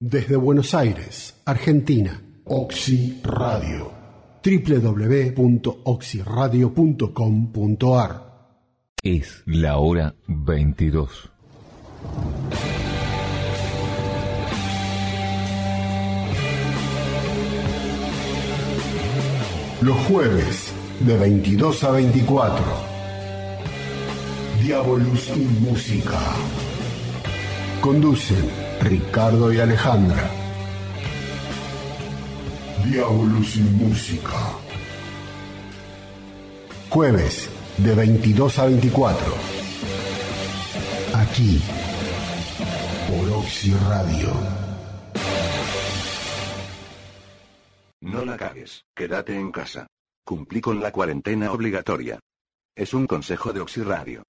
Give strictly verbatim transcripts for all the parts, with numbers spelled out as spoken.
Desde Buenos Aires, Argentina, Oxy Radio. doble u doble u doble u punto oxy radio punto com punto a r. Es la hora veintidós. Los jueves, de veintidós a veinticuatro. Diabolus y Música. Conducen Ricardo y Alejandra. Diabolus y Música. Jueves, de veintidós a veinticuatro. Aquí, por Oxy Radio. No la cagues, quédate en casa. Cumplí con la cuarentena obligatoria. Es un consejo de Oxy Radio.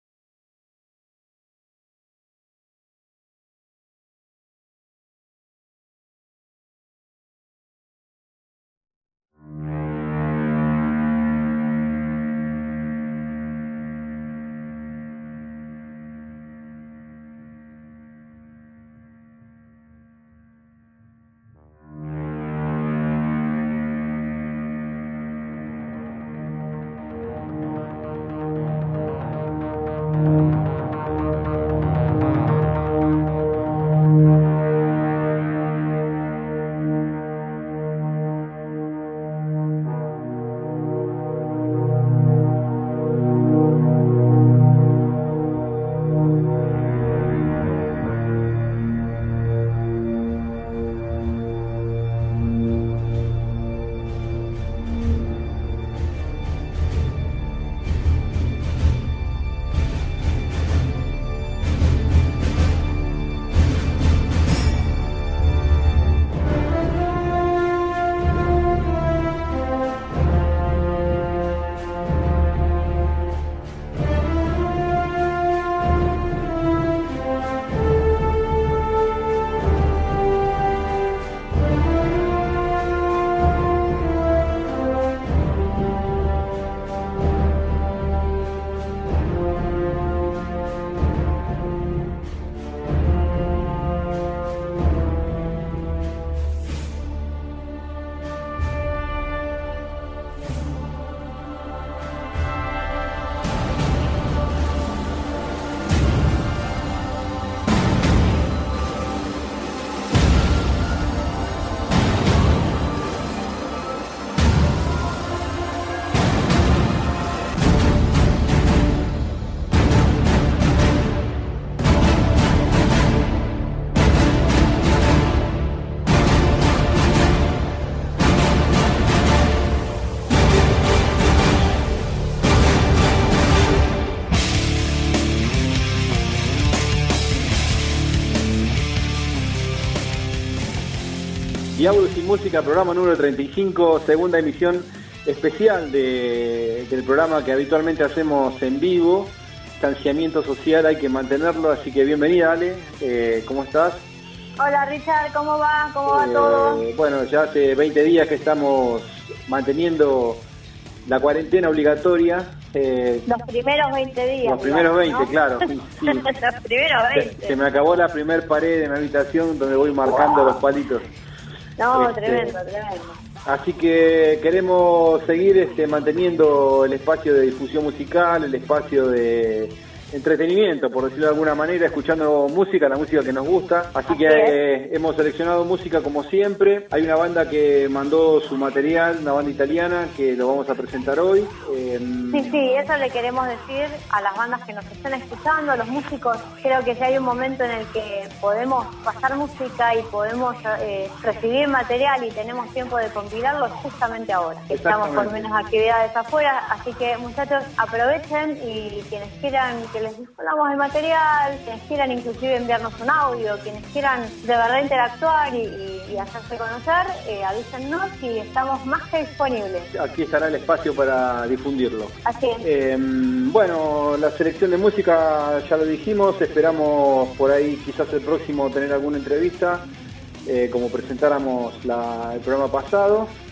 Diabolus y Música, programa número treinta y cinco, segunda emisión especial de, del programa que habitualmente hacemos en vivo. Distanciamiento social hay que mantenerlo, así que bienvenida, Ale. Eh, ¿Cómo estás? Hola, Richard, ¿cómo va? ¿Cómo va eh, todo? Bueno, ya hace veinte días que estamos manteniendo la cuarentena obligatoria. Eh, los primeros veinte días. Los primeros veinte, ¿no? Claro. Sí, sí. Los primeros veinte. Se, se me acabó la primer pared de mi habitación donde voy marcando wow. los palitos. No, este, tremendo, tremendo. Así que queremos seguir este, manteniendo el espacio de difusión musical, el espacio de entretenimiento, por decirlo de alguna manera, escuchando música, la música que nos gusta. Así, Así que eh, hemos seleccionado música como siempre. Hay una banda que mandó su material, una banda italiana, que lo vamos a presentar hoy. Eh, sí, sí, eso le queremos decir a las bandas que nos estén escuchando, a los músicos. Creo que ya hay un momento en el que podemos pasar música y podemos eh, recibir material y tenemos tiempo de compilarlo justamente ahora. Estamos con menos actividades afuera, así que muchachos, aprovechen y quienes quieran que les difundamos el material, quienes quieran inclusive enviarnos un audio, quienes quieran de verdad interactuar y, y, y hacerse conocer, eh, avísennos y estamos más que disponibles. Aquí estará el espacio para difundirlo. Así es. Eh, bueno, la selección de música ya lo dijimos, esperamos por ahí quizás el próximo tener alguna entrevista, eh, como presentáramos la, el programa pasado.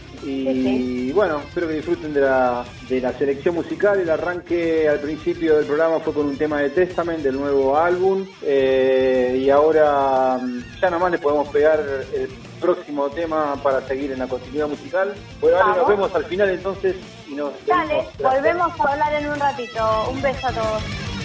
Y sí, sí. bueno, espero que disfruten de la, de la selección musical. El arranque al principio del programa fue con un tema de Testament, del nuevo álbum. Eh, y ahora ya nomás le podemos pegar el próximo tema para seguir en la continuidad musical. Bueno, vale, nos vemos al final entonces. Y nos Dale, volvemos a hablar en un ratito. Un beso a todos.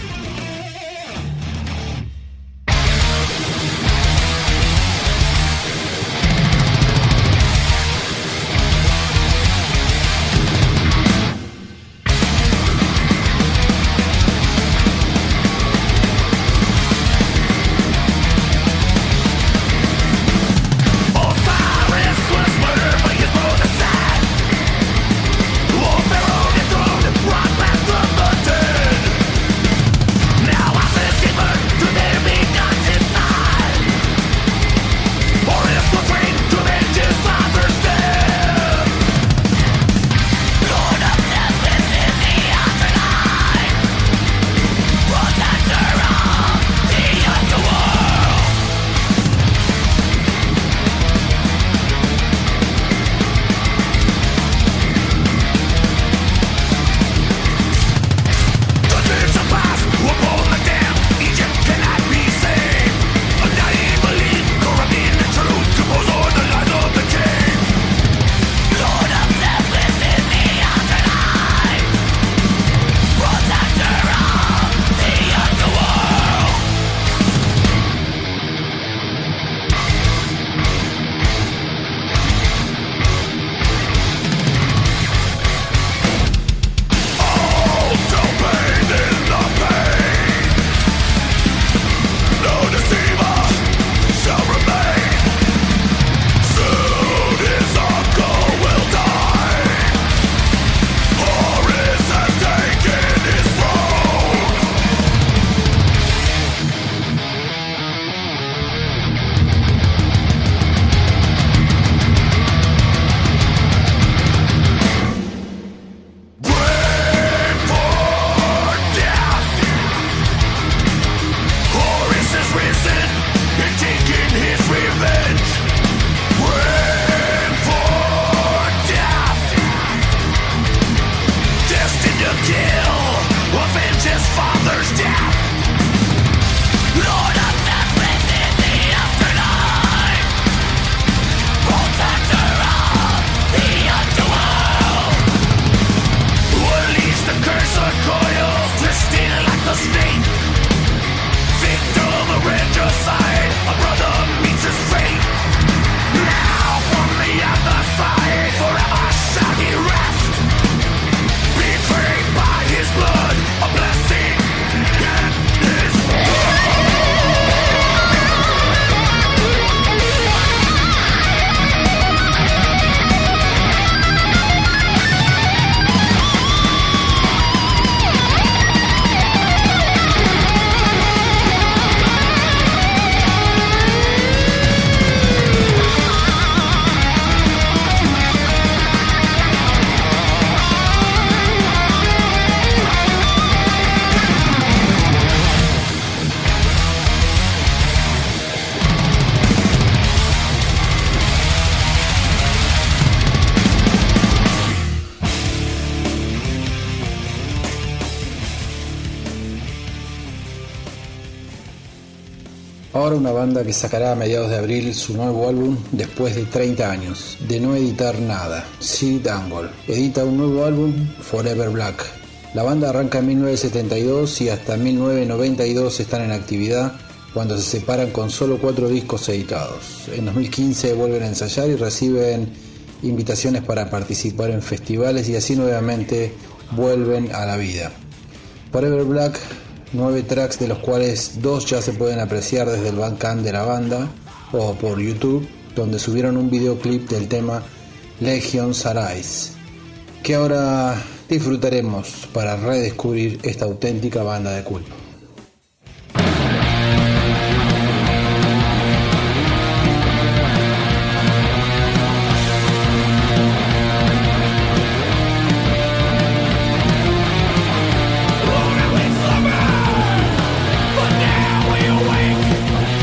Ahora una banda que sacará a mediados de abril su nuevo álbum después de treinta años de no editar nada. Sid Angle edita un nuevo álbum, Forever Black. La banda arranca en mil novecientos setenta y dos y hasta mil novecientos noventa y dos están en actividad, cuando se separan con solo cuatro discos editados. En dos mil quince vuelven a ensayar y reciben invitaciones para participar en festivales y así nuevamente vuelven a la vida. Forever Black, nueve tracks de los cuales dos ya se pueden apreciar desde el Bandcamp de la banda o por YouTube, donde subieron un videoclip del tema Legions Arise, que ahora disfrutaremos para redescubrir esta auténtica banda de culto.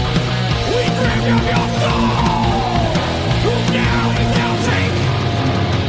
Now we now take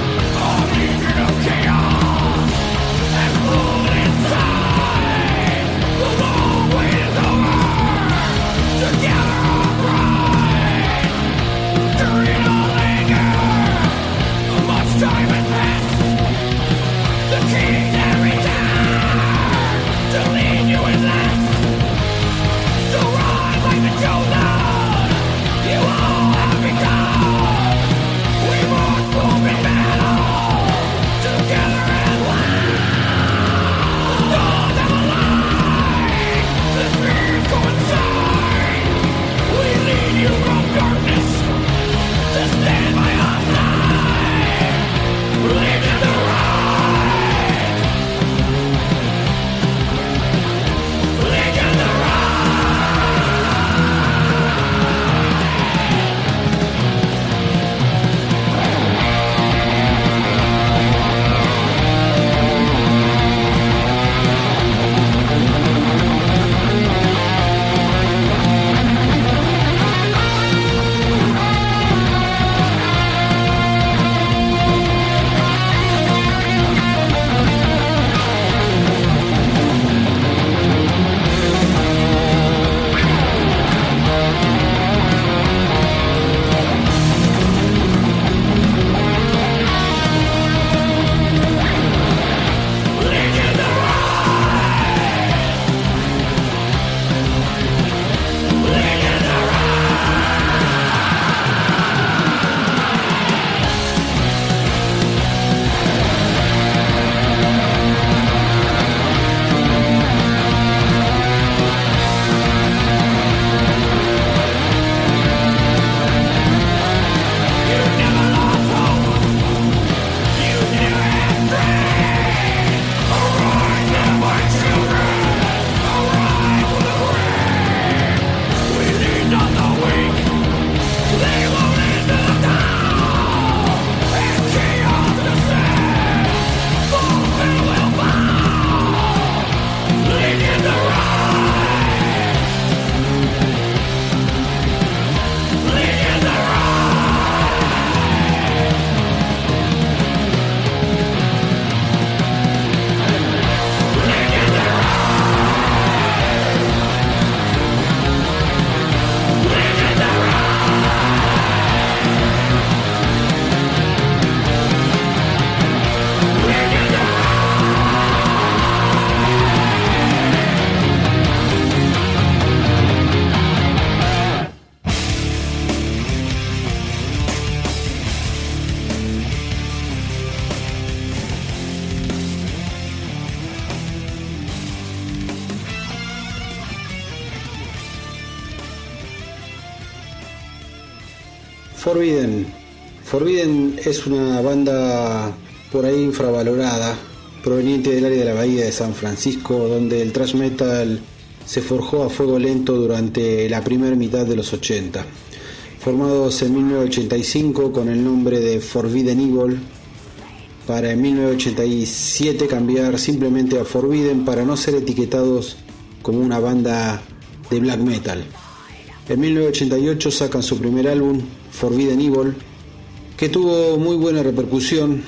Forbidden. Forbidden es una banda por ahí infravalorada, proveniente del área de la Bahía de San Francisco, donde el thrash metal se forjó a fuego lento durante la primera mitad de los ochenta. Formados en mil novecientos ochenta y cinco con el nombre de Forbidden Evil, para en mil novecientos ochenta y siete cambiar simplemente a Forbidden para no ser etiquetados como una banda de black metal. En mil novecientos ochenta y ocho sacan su primer álbum, Forbidden Evil, que tuvo muy buena repercusión,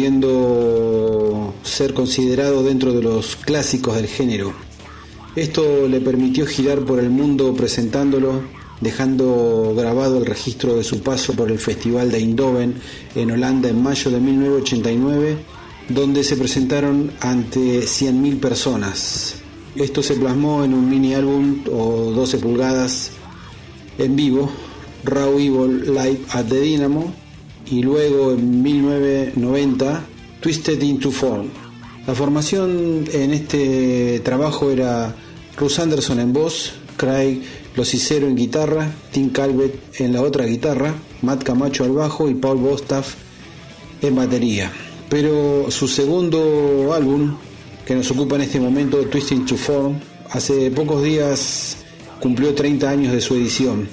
pudiendo ser considerado dentro de los clásicos del género. Esto le permitió girar por el mundo presentándolo, dejando grabado el registro de su paso por el Festival de Eindhoven en Holanda en mayo de mil novecientos ochenta y nueve, donde se presentaron ante cien mil personas. Esto se plasmó en un mini álbum o doce pulgadas en vivo, Raw Evil Live at the Dynamo, y luego en mil novecientos noventa Twisted into Form. La formación en este trabajo era Russ Anderson en voz, Craig Locicero en guitarra, Tim Calvet en la otra guitarra, Matt Camacho al bajo y Paul Bostaph en batería. Pero su segundo álbum, que nos ocupa en este momento, Twisting to Form, hace pocos días cumplió treinta años de su edición.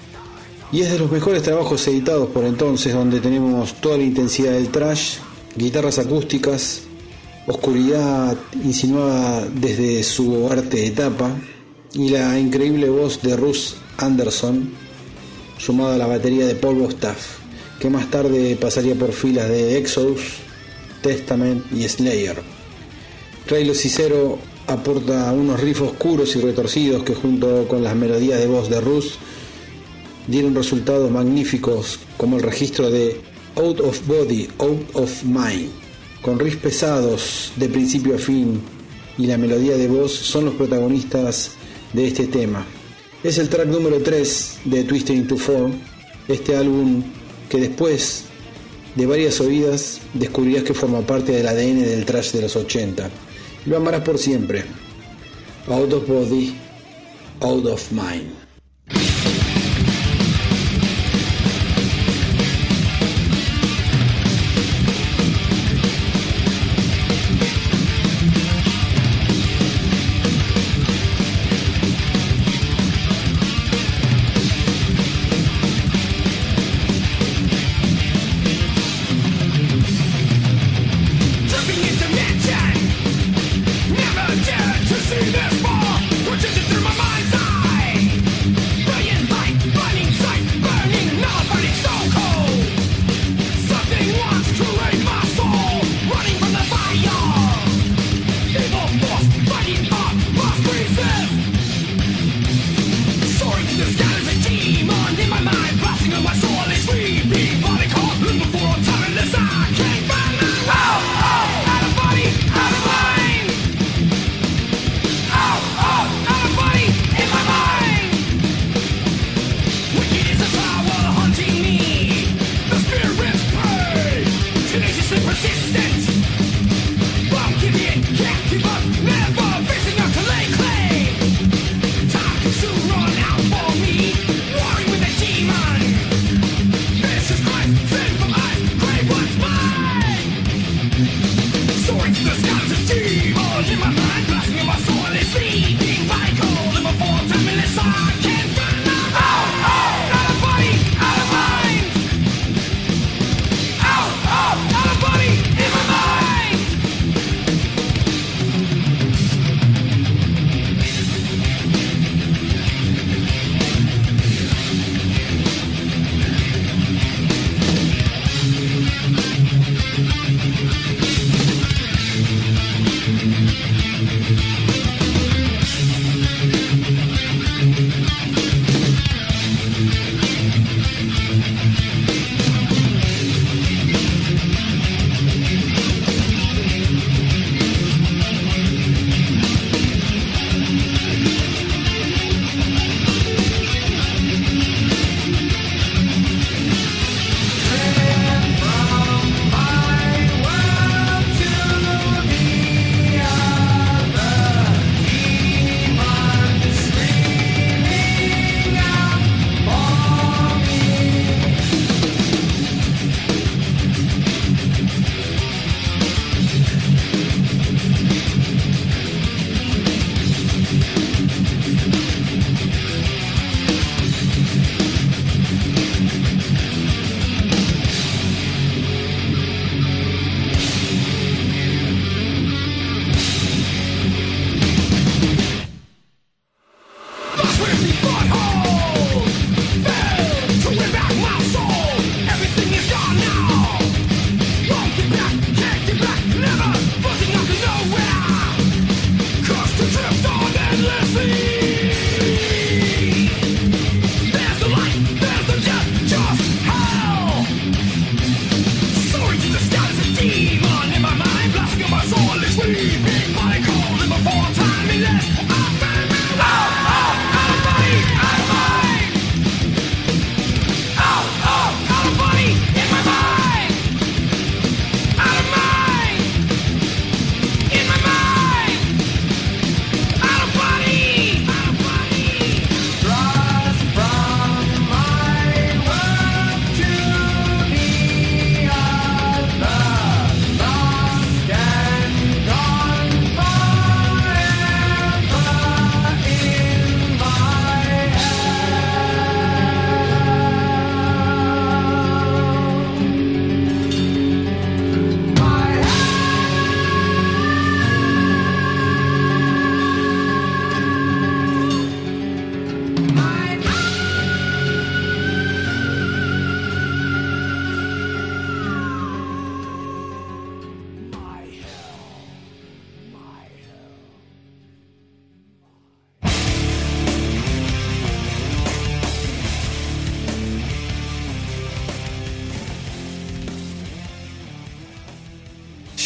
Y es de los mejores trabajos editados por entonces, donde tenemos toda la intensidad del thrash, guitarras acústicas, oscuridad insinuada desde su arte de tapa, y la increíble voz de Russ Anderson, sumada a la batería de Paul Bostaph, que más tarde pasaría por filas de Exodus, Testament y Slayer. Ray Locicero aporta unos riffs oscuros y retorcidos que, junto con las melodías de voz de Russ, dieron resultados magníficos, como el registro de Out of Body, Out of Mind, con riffs pesados de principio a fin, y la melodía de voz son los protagonistas de este tema. Es el track número tres de Twisted into Form, este álbum que después de varias oídas descubrirás que forma parte del A D N del thrash de los ochenta. Lo amarás por siempre. Out of Body, Out of Mind. Never dared to see this far, we're just through my mind's eye.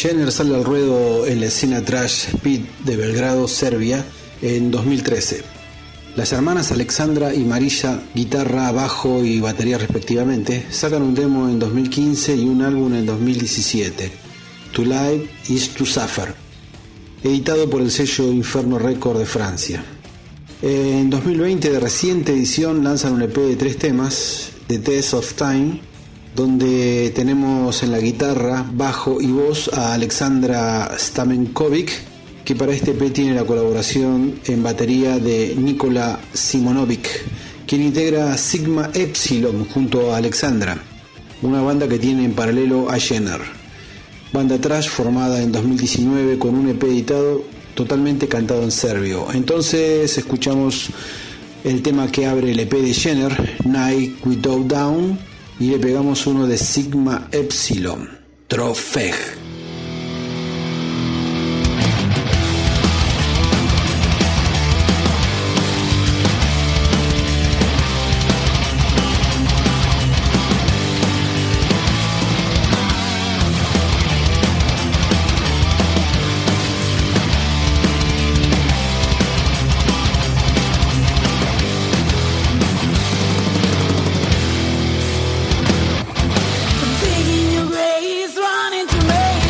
Jenner sale al ruedo en la escena thrash speed de Belgrado, Serbia, en dos mil trece. Las hermanas Alexandra y Marilla, guitarra, bajo y batería respectivamente, sacan un demo en dos mil quince y un álbum en dos mil diecisiete, To Live is to Suffer, editado por el sello Inferno Record de Francia. En dos mil veinte, de reciente edición, lanzan un E P de tres temas, The Test of Time, donde tenemos en la guitarra, bajo y voz a Alexandra Stamenkovic, que para este E P tiene la colaboración en batería de Nikola Simonovic, quien integra Sigma Epsilon junto a Alexandra, una banda que tiene en paralelo a Jenner. Banda thrash formada en dos mil diecinueve con un E P editado totalmente cantado en serbio. Entonces escuchamos el tema que abre el E P de Jenner, Night Without Dawn, y le pegamos uno de Sigma Epsilon, Trofeg. Digging your graves, running to me.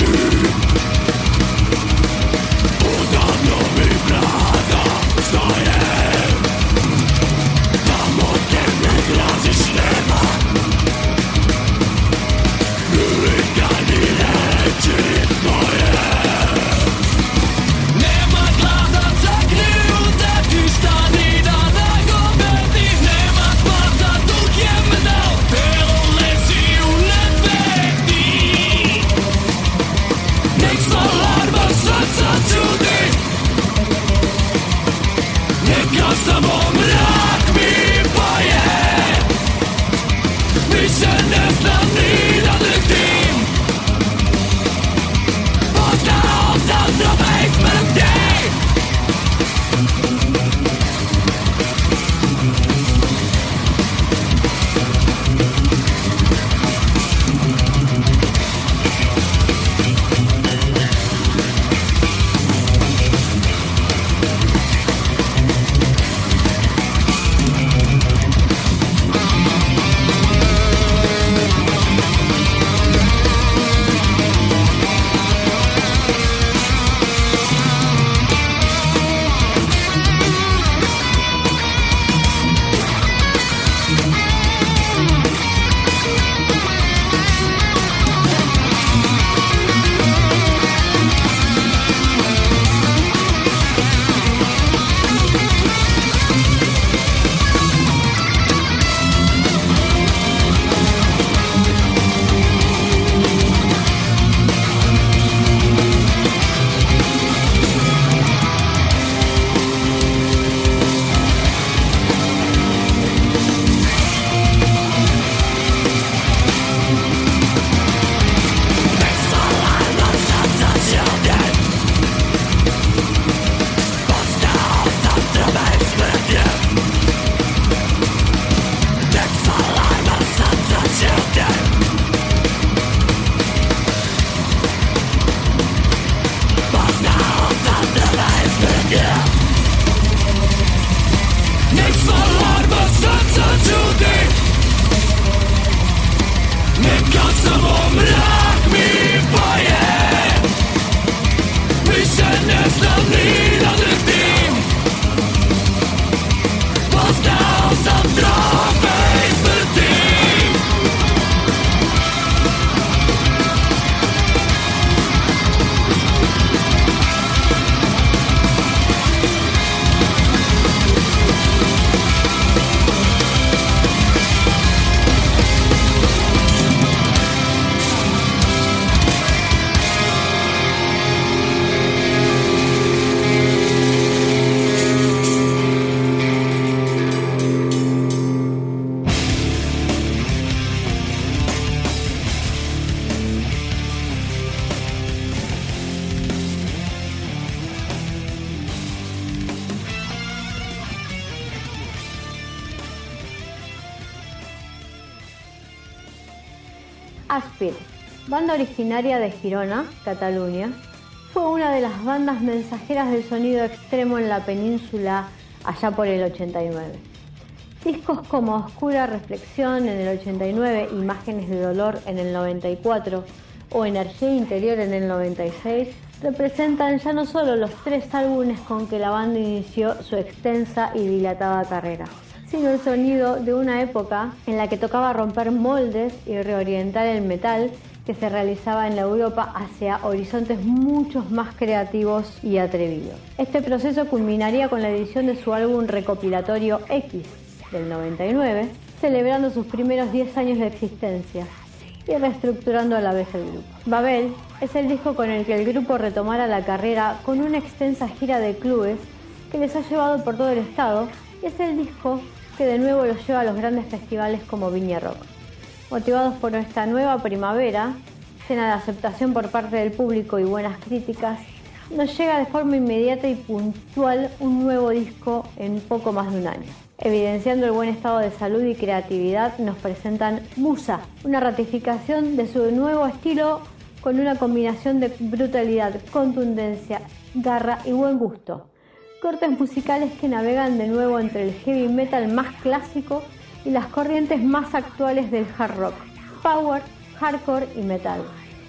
Aspir, banda originaria de Girona, Cataluña, fue una de las bandas mensajeras del sonido extremo en la península allá por el ochenta y nueve. Discos como Oscura Reflexión en el ochenta y nueve, Imágenes de Dolor en el noventa y cuatro o Energía Interior en el noventa y seis representan ya no solo los tres álbumes con que la banda inició su extensa y dilatada carrera, sino el sonido de una época en la que tocaba romper moldes y reorientar el metal que se realizaba en la Europa hacia horizontes mucho más creativos y atrevidos. Este proceso culminaría con la edición de su álbum recopilatorio X del noventa y nueve, celebrando sus primeros diez años de existencia y reestructurando a la vez el grupo. Babel es el disco con el que el grupo retomara la carrera con una extensa gira de clubes que les ha llevado por todo el estado, y es el disco que de nuevo los lleva a los grandes festivales como Viña Rock. Motivados por esta nueva primavera, llena de aceptación por parte del público y buenas críticas, nos llega de forma inmediata y puntual un nuevo disco en poco más de un año. Evidenciando el buen estado de salud y creatividad, nos presentan Musa, una ratificación de su nuevo estilo con una combinación de brutalidad, contundencia, garra y buen gusto. Cortes musicales que navegan de nuevo entre el heavy metal más clásico y las corrientes más actuales del hard rock, power, hardcore y metal.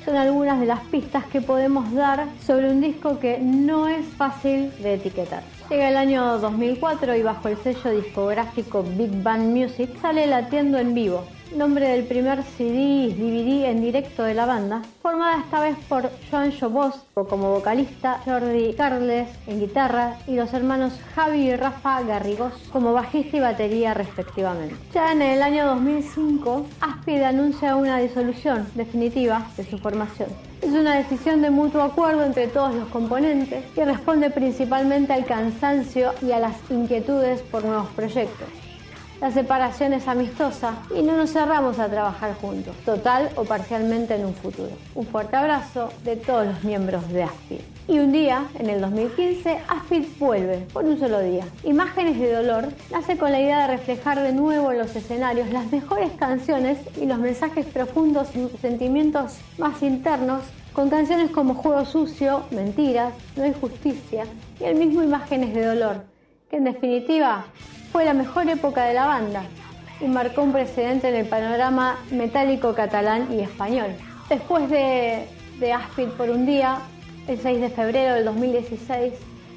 son algunas de las pistas que podemos dar sobre un disco que no es fácil de etiquetar. Llega el año dos mil cuatro y bajo el sello discográfico Big Band Music sale Latiendo en Vivo, nombre del primer C D y D V D en directo de la banda, formada esta vez por Joan Jobos como vocalista, Jordi Carles en guitarra y los hermanos Javi y Rafa Garrigós como bajista y batería respectivamente. Ya en el año dos mil cinco, Aspid anuncia una disolución definitiva de su formación. Es una decisión de mutuo acuerdo entre todos los componentes y responde principalmente al cansancio y a las inquietudes por nuevos proyectos. La separación es amistosa y no nos cerramos a trabajar juntos, total o parcialmente en un futuro. Un fuerte abrazo de todos los miembros de Aspid. Y un día, en el dos mil quince, Aspid vuelve, por un solo día. Imágenes de Dolor nace con la idea de reflejar de nuevo en los escenarios las mejores canciones y los mensajes profundos y sentimientos más internos, con canciones como Juego Sucio, Mentiras, No hay Justicia y el mismo Imágenes de Dolor, que en definitiva fue la mejor época de la banda y marcó un precedente en el panorama metálico catalán y español. Después de, de Aspid por un día, el seis de febrero del dos mil dieciséis,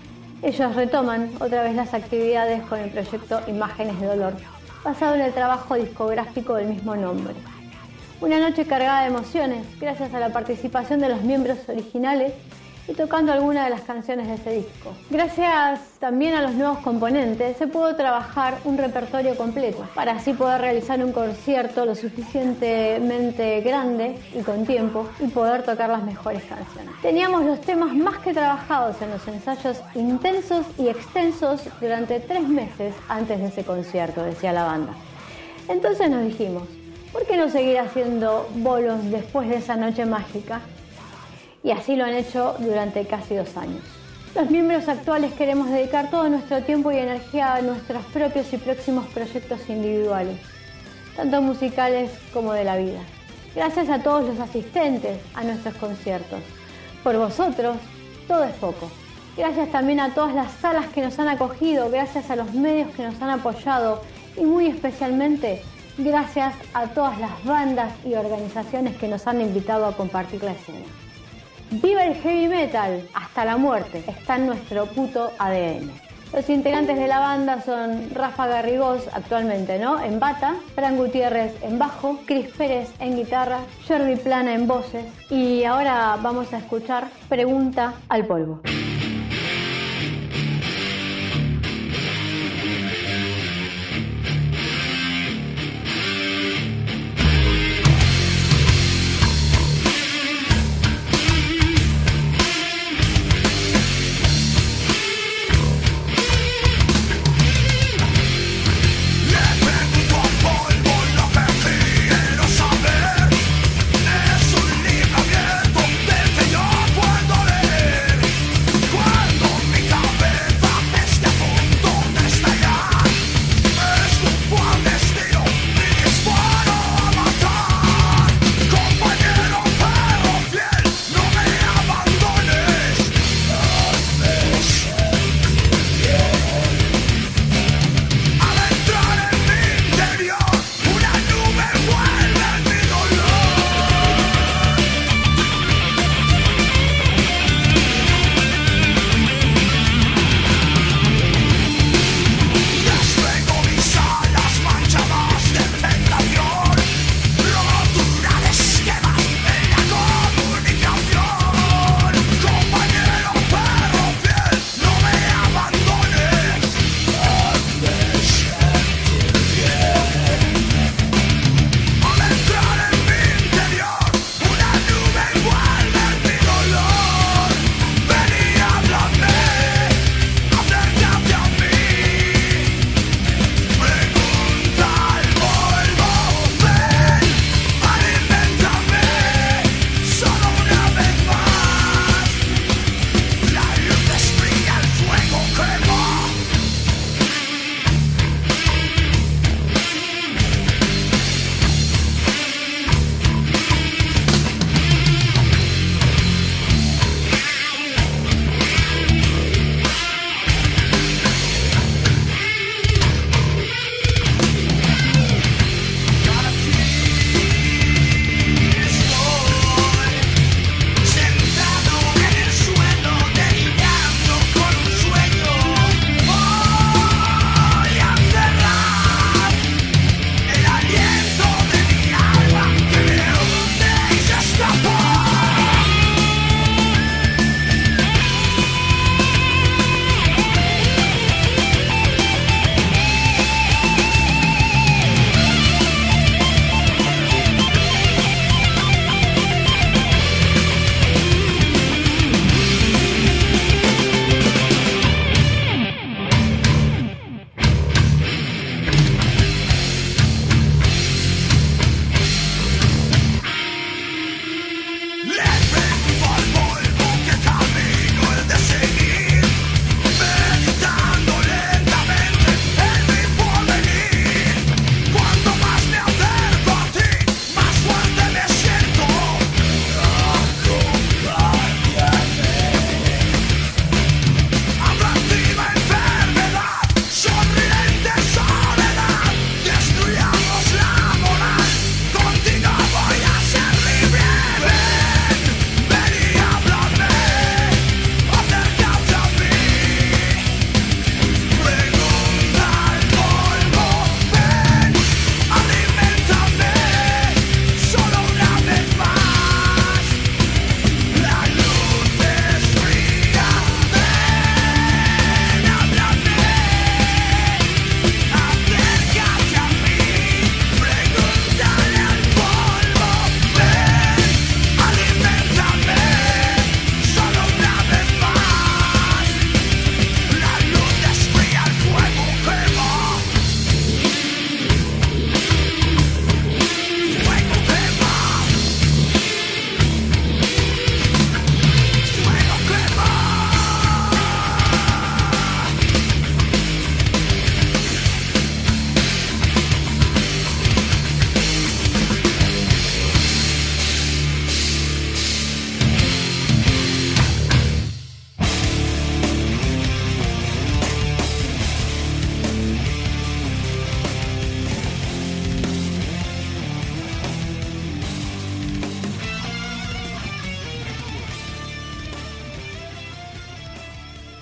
ellos retoman otra vez las actividades con el proyecto Imágenes de Dolor, basado en el trabajo discográfico del mismo nombre. Una noche cargada de emociones, gracias a la participación de los miembros originales y tocando algunas de las canciones de ese disco. Gracias también a los nuevos componentes, se pudo trabajar un repertorio completo, para así poder realizar un concierto lo suficientemente grande y con tiempo, y poder tocar las mejores canciones. Teníamos los temas más que trabajados en los ensayos intensos y extensos durante tres meses antes de ese concierto, decía la banda. Entonces nos dijimos, ¿por qué no seguir haciendo bolos después de esa noche mágica? Y así lo han hecho durante casi dos años. Los miembros actuales queremos dedicar todo nuestro tiempo y energía a nuestros propios y próximos proyectos individuales, tanto musicales como de la vida. Gracias a todos los asistentes a nuestros conciertos. Por vosotros, todo es poco. Gracias también a todas las salas que nos han acogido, gracias a los medios que nos han apoyado y muy especialmente gracias a todas las bandas y organizaciones que nos han invitado a compartir la escena. ¡Viva el heavy metal! Hasta la muerte. Está en nuestro puto A D N. Los integrantes de la banda son Rafa Garrigós, actualmente, ¿no?, en bata, Fran Gutiérrez en bajo, Cris Pérez en guitarra, Jordi Plana en voces. Y ahora vamos a escuchar Pregunta al Polvo. Es un libro abierto del que yo puedo leer.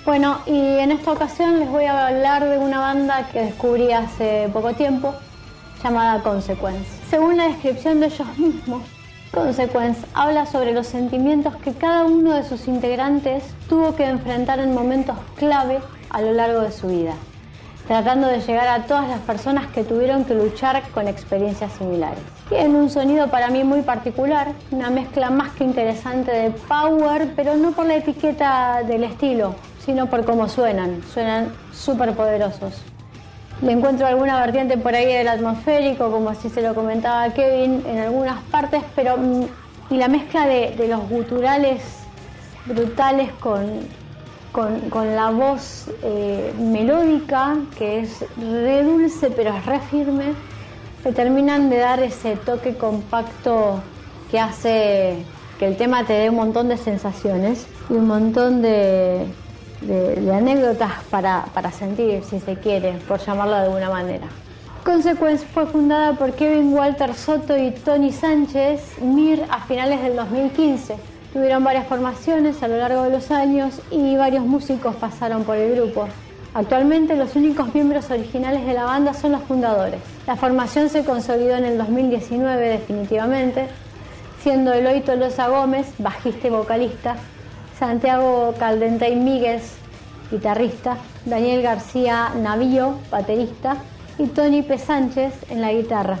Bueno, y en esta ocasión les voy a hablar de una banda que descubrí hace poco tiempo, llamada Consequence. Según la descripción de ellos mismos, Consequence habla sobre los sentimientos que cada uno de sus integrantes tuvo que enfrentar en momentos clave a lo largo de su vida, tratando de llegar a todas las personas que tuvieron que luchar con experiencias similares. Tienen un sonido para mí muy particular, una mezcla más que interesante de power, pero no por la etiqueta del estilo, sino por cómo suenan, suenan súper poderosos. Le encuentro alguna vertiente por ahí del atmosférico, como así se lo comentaba Kevin, en algunas partes, pero y la mezcla de, de los guturales brutales con, con, con la voz eh, melódica, que es re dulce pero es re firme, que terminan de dar ese toque compacto que hace que el tema te dé un montón de sensaciones y un montón de... De, de anécdotas para, para sentir, si se quiere, por llamarlo de alguna manera. Consequence fue fundada por Kevin Walter Soto y Tony Sánchez Mir a finales del dos mil quince. Tuvieron varias formaciones a lo largo de los años y varios músicos pasaron por el grupo. Actualmente los únicos miembros originales de la banda son los fundadores. La formación se consolidó en el dos mil diecinueve definitivamente, siendo Eloy Tolosa Gómez, bajista y vocalista, Santiago Caldentey Míguez, guitarrista, Daniel García Navío, baterista, y Tony P. Sánchez en la guitarra.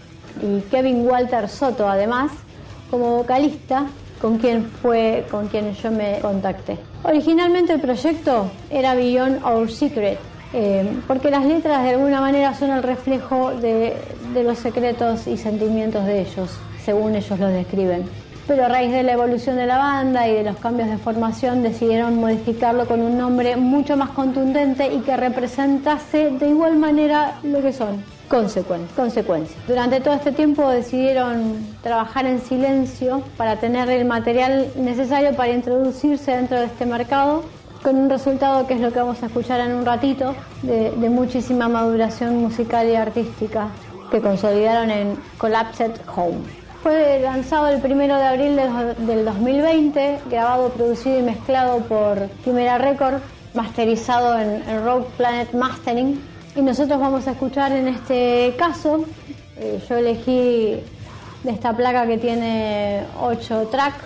Y Kevin Walter Soto, además, como vocalista, con quien fue con quien yo me contacté. Originalmente el proyecto era Beyond Our Secret, eh, porque las letras de alguna manera son el reflejo de, de los secretos y sentimientos de ellos, según ellos los describen. Pero a raíz de la evolución de la banda y de los cambios de formación decidieron modificarlo con un nombre mucho más contundente y que representase de igual manera lo que son, Consequence, consecuencias. Durante todo este tiempo decidieron trabajar en silencio para tener el material necesario para introducirse dentro de este mercado, con un resultado que es lo que vamos a escuchar en un ratito, de, de muchísima maduración musical y artística que consolidaron en Collapsed Home. Fue lanzado el primero de abril del dos mil veinte, grabado, producido y mezclado por Quimera Records, masterizado en, en Rogue Planet Mastering. Y nosotros vamos a escuchar en este caso, eh, yo elegí de esta placa que tiene ocho tracks,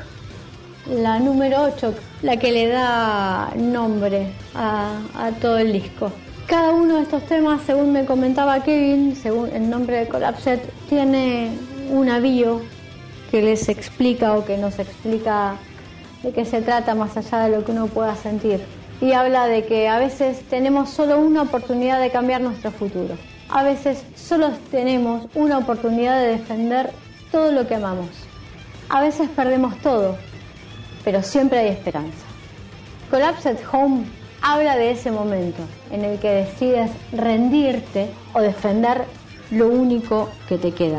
la número ocho, la que le da nombre a, a todo el disco. Cada uno de estos temas, según me comentaba Kevin, según el nombre de Collapsed, tiene una bio que les explica o que nos explica de qué se trata más allá de lo que uno pueda sentir. Y habla de que a veces tenemos solo una oportunidad de cambiar nuestro futuro. A veces solo tenemos una oportunidad de defender todo lo que amamos. A veces perdemos todo, pero siempre hay esperanza. Collapsed Home habla de ese momento en el que decides rendirte o defender lo único que te queda.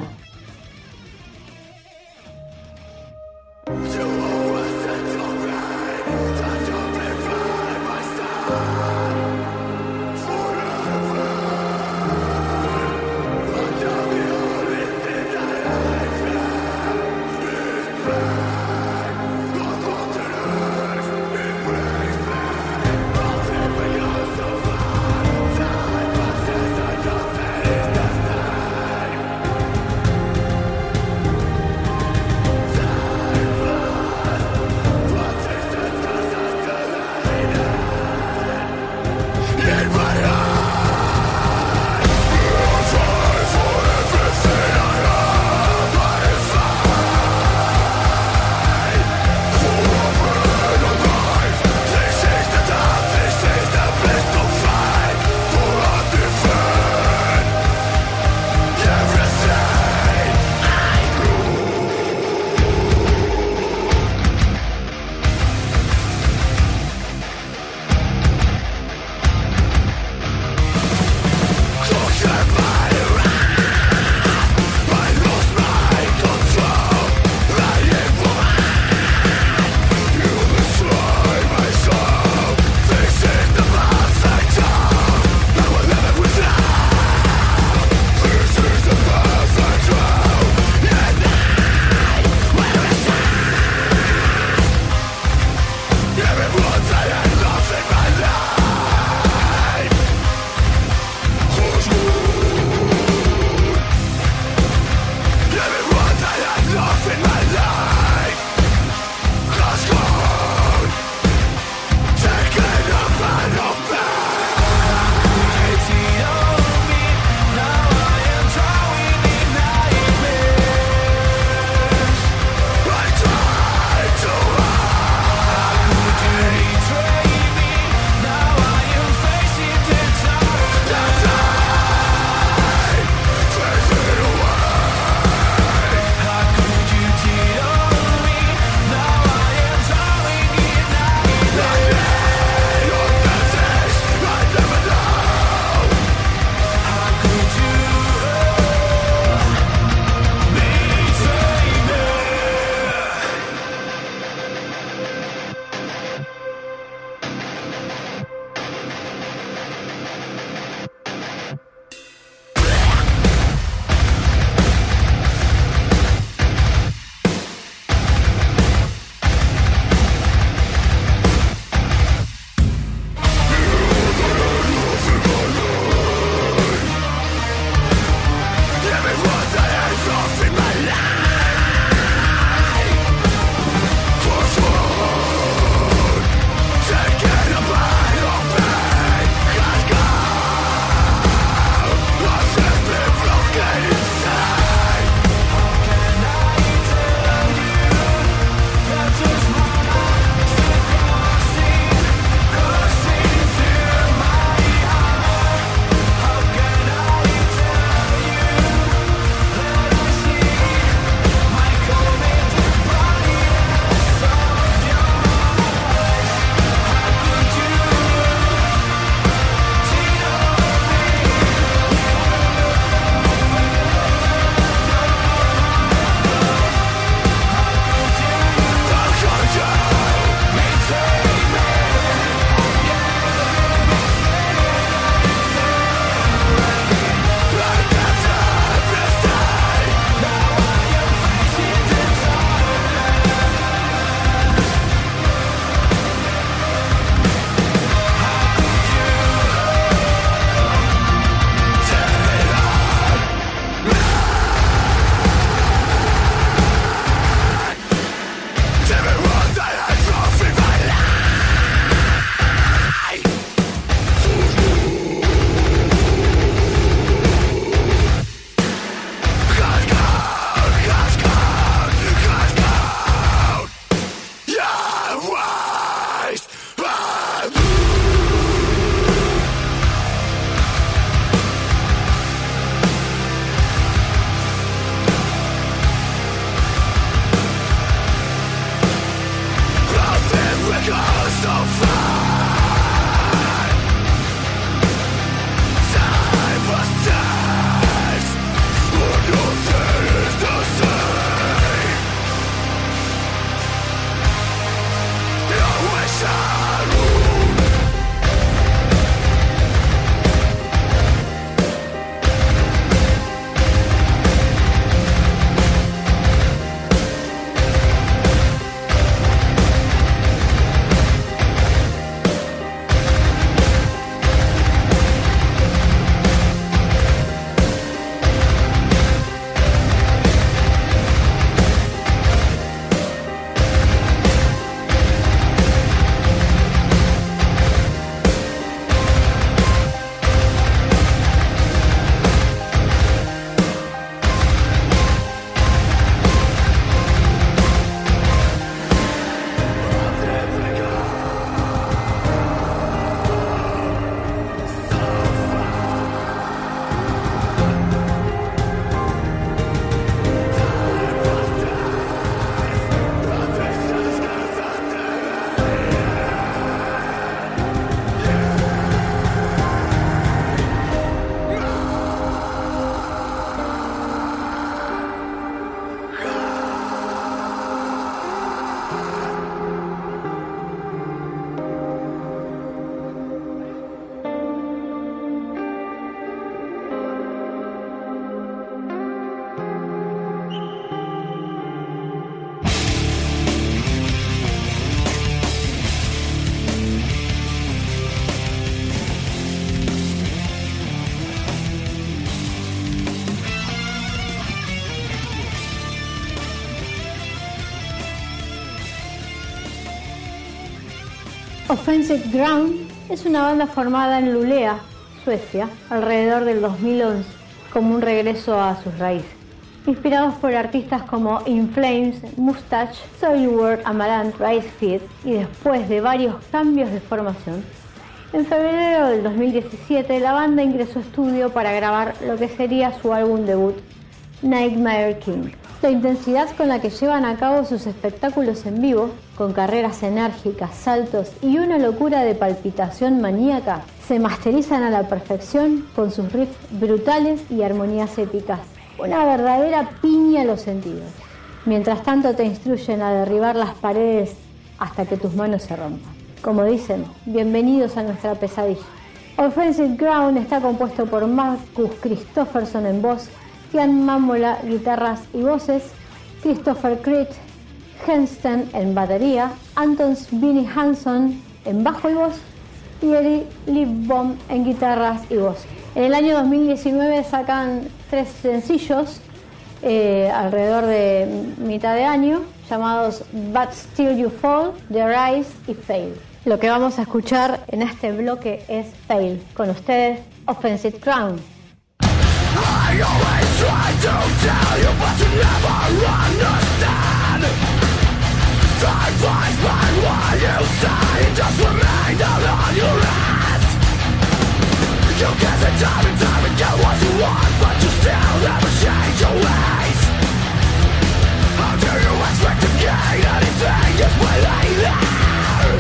Offensive Ground es una banda formada en Luleå, Suecia, alrededor del dos mil once, como un regreso a sus raíces. Inspirados por artistas como In Flames, Mustache, Soilwork, Amaranth, Ricefield, y después de varios cambios de formación, en febrero del dos mil diecisiete la banda ingresó a estudio para grabar lo que sería su álbum debut, Nightmare King. La intensidad con la que llevan a cabo sus espectáculos en vivo, con carreras enérgicas, saltos y una locura de palpitación maníaca, se masterizan a la perfección con sus riffs brutales y armonías épicas. Una verdadera piña a los sentidos. Mientras tanto te instruyen a derribar las paredes hasta que tus manos se rompan. Como dicen, bienvenidos a nuestra pesadilla. Offensive Ground está compuesto por Marcus Kristofferson en voz, Tian Mammola guitarras y voces, Christopher Creed Hensten en batería, Anton Vinnie Hansson en bajo y voz y Eddie Lipbom en guitarras y voz. En el año dos mil diecinueve sacan tres sencillos eh, alrededor de mitad de año, llamados But Still You Fall, The Rise y Fail. Lo que vamos a escuchar en este bloque es Fail. Con ustedes, Offensive Ground. I always try to tell you, but you never understand. Time flies by while you say, just remain down on your ass. You get the time and time and get what you want, but you still never change your ways. How do you expect to gain anything just by laying there?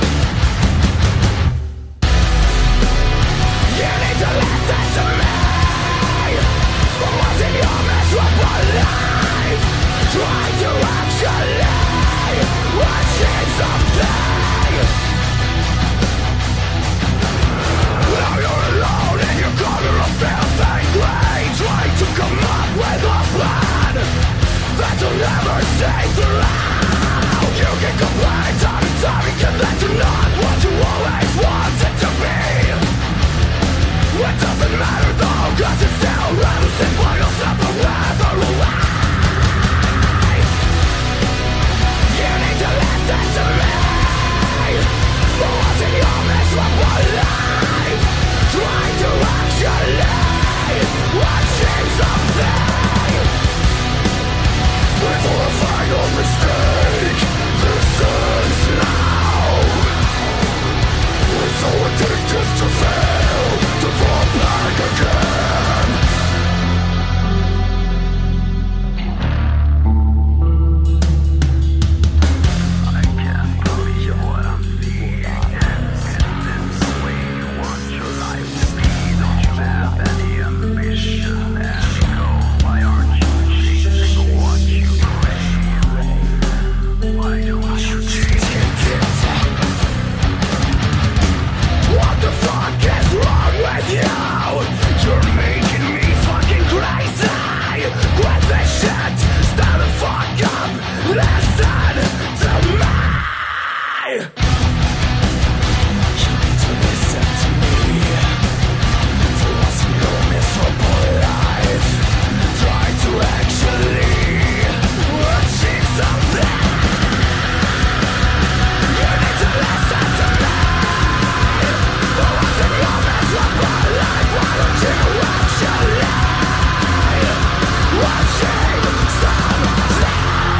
You need to listen to me. For what's in your miserable life, try to actually achieve something. Now you're alone in your corner of filth and grey, trying to come up with a plan that will never see through. You can complain time and time again that you're not what you always wanted to be. It doesn't matter though, cause it's still reticent for yourself to wither away. You need to listen to me. For what's in your miserable life, try to actually achieve something. Before a final mistake, this is now. It's so addictive to fail, to fall back again. I can't believe what I'm seeing. Is this the way you want your life to be? Don't you have any ambition? And go, why aren't you chasing what you crave? Why don't you chase it? What the fuck is wrong with you? You're making me fucking crazy. Quit this shit, stand the fuck up, listen to me. You need to listen to me. For what's in your miserable life, try to actually achieve something. You need to listen to me. For what's in your miserable life, why don't you actually achieve something?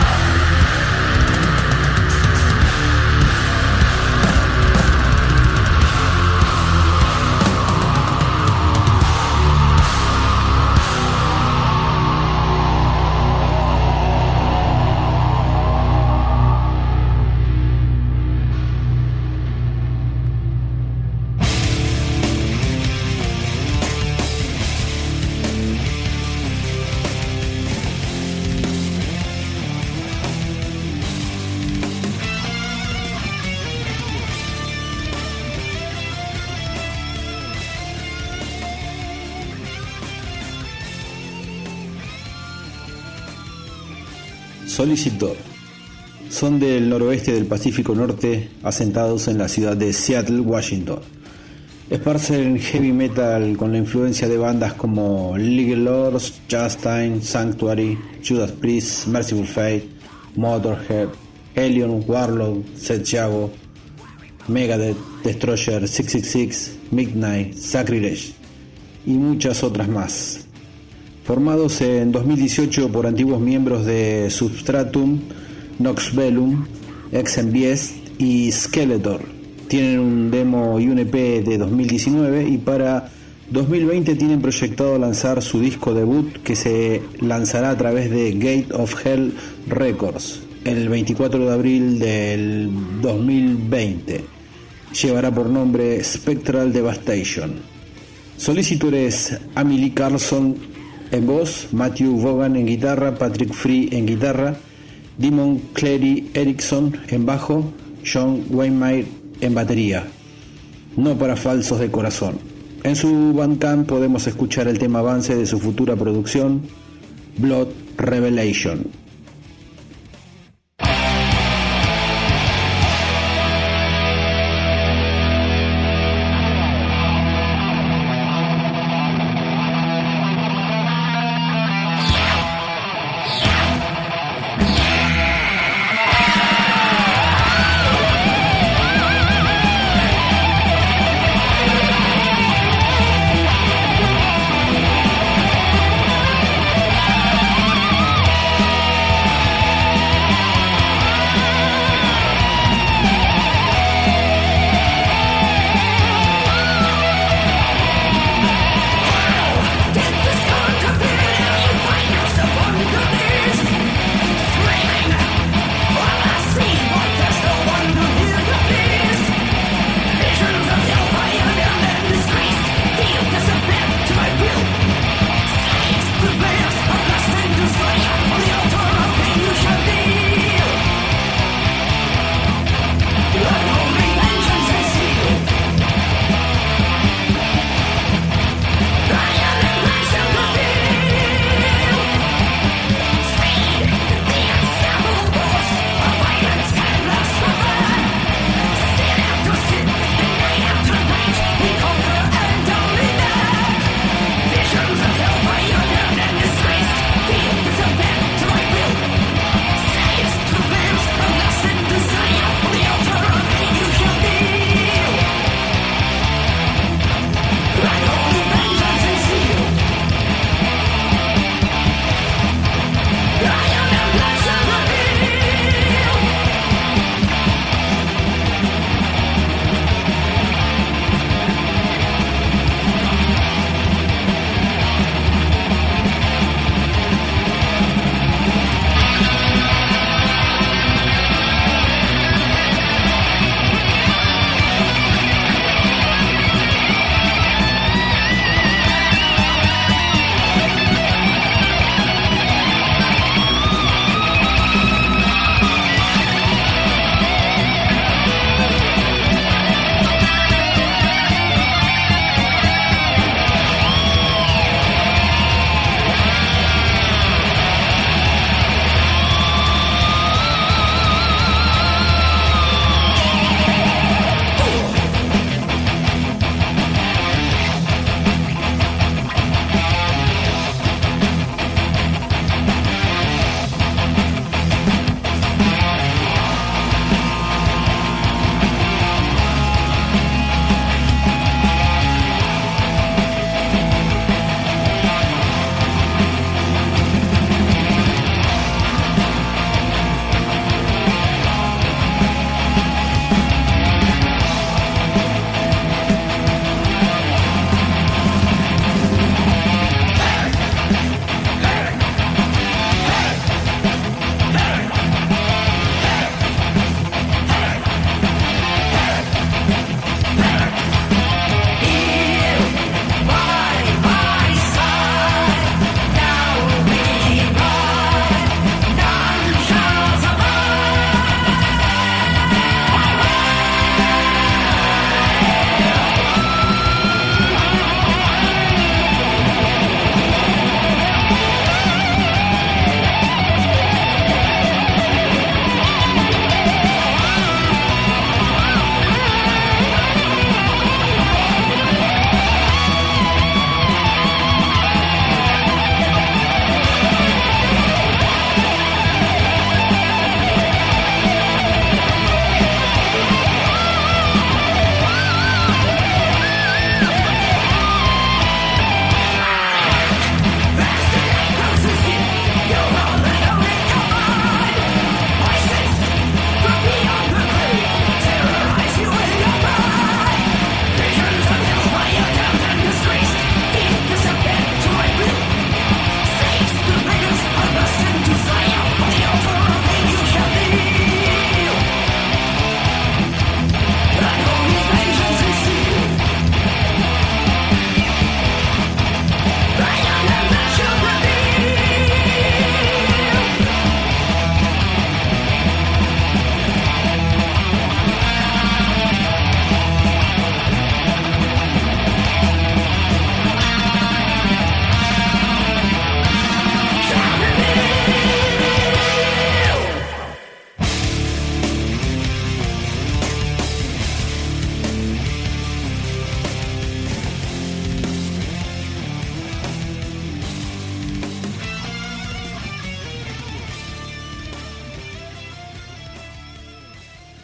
Solicitor. Son del noroeste del Pacífico Norte, asentados en la ciudad de Seattle, Washington. Esparcen heavy metal con la influencia de bandas como Legal Lords, Justine, Sanctuary, Judas Priest, Merciful Fate, Motorhead, Hellion, Warlock, Seth Yago, Megadeth, Destroyer, seiscientos sesenta y seis, Midnight, Sacrilege y muchas otras más. Formados en dos mil dieciocho por antiguos miembros de Substratum, Nox Bellum, Ex Envies y Skeletor. Tienen un demo y un E P de dos mil diecinueve y para dos mil veinte tienen proyectado lanzar su disco debut, que se lanzará a través de Gate of Hell Records el veinticuatro de abril del dos mil veinte. Llevará por nombre Spectral Devastation. Solicitores: Amy Lee Carlson en voz, Matthew Vaughan en guitarra, Patrick Free en guitarra, Damon Cleary Erickson en bajo, John Wainwright en batería. No para falsos de corazón. En su Bandcamp podemos escuchar el tema avance de su futura producción, Blood Revelation.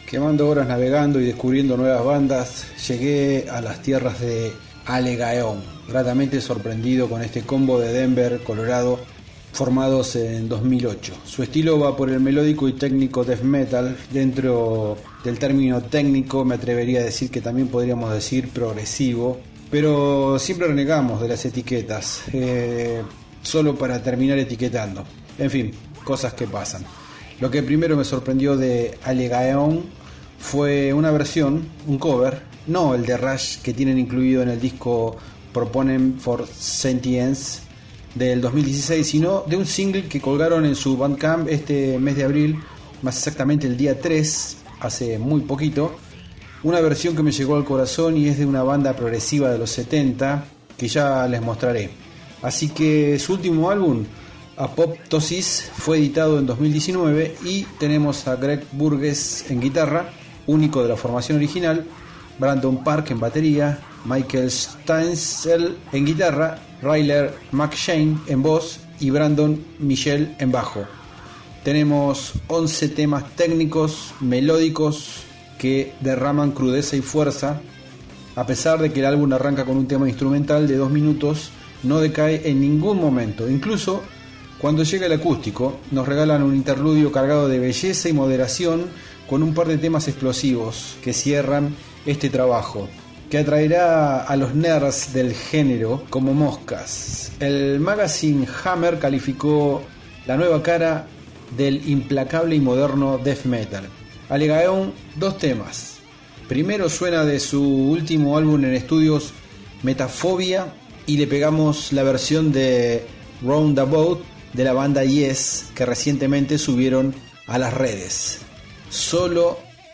Quemando horas navegando y descubriendo nuevas bandas, llegué a las tierras de Alegaeon, gratamente sorprendido con este combo de Denver, Colorado, formados en dos mil ocho. Su estilo va por el melódico y técnico death metal. Dentro del término técnico me atrevería a decir que también podríamos decir progresivo, pero siempre renegamos de las etiquetas, eh, solo para terminar etiquetando. En fin, cosas que pasan. Lo que primero me sorprendió de Alegaeon fue una versión, un cover, no el de Rush que tienen incluido en el disco Proponent for Sentience del dos mil dieciséis, sino de un single que colgaron en su Bandcamp este mes de abril, más exactamente el día tres, hace muy poquito. Una versión que me llegó al corazón y es de una banda progresiva de los setenta que ya les mostraré. Así que su último álbum, Apoptosis, fue editado en dos mil diecinueve y tenemos a Greg Burgess en guitarra, único de la formación original, Brandon Park en batería, Michael Steinzel en guitarra, Ryler McShane en voz y Brandon Michel en bajo. Tenemos once temas técnicos, melódicos, que derraman crudeza y fuerza. A pesar de que el álbum arranca con un tema instrumental de dos minutos, no decae en ningún momento. Incluso cuando llega el acústico, nos regalan un interludio cargado de belleza y moderación, con un par de temas explosivos que cierran este trabajo, que atraerá a los nerds del género como moscas. El magazine Hammer calificó la nueva cara del implacable y moderno death metal. Alegaeon, dos temas. Primero suena de su último álbum en estudios, Metafobia, y le pegamos la versión de Roundabout de la banda Yes, que recientemente subieron a las redes. Solo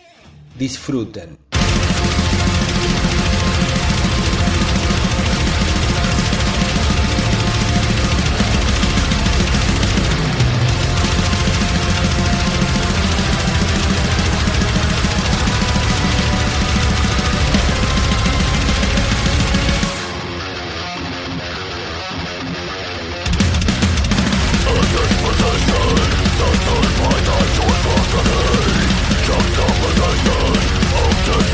disfruten. Just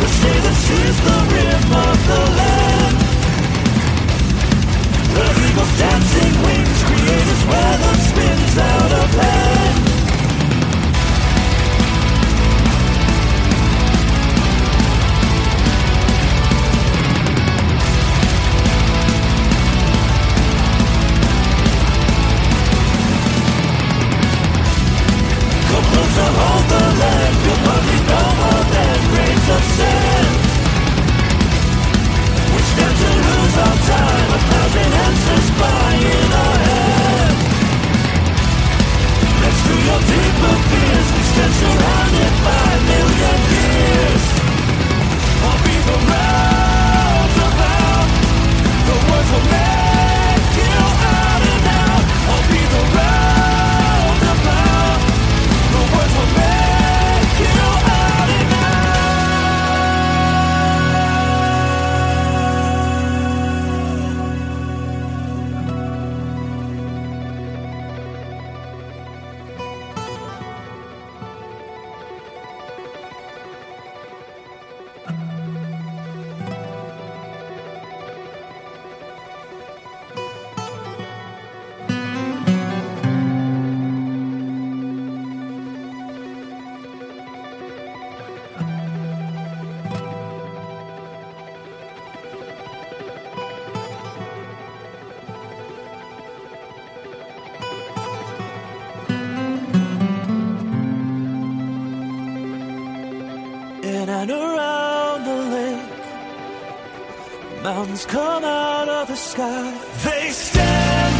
In and around the lake, mountains come out of the sky. They stand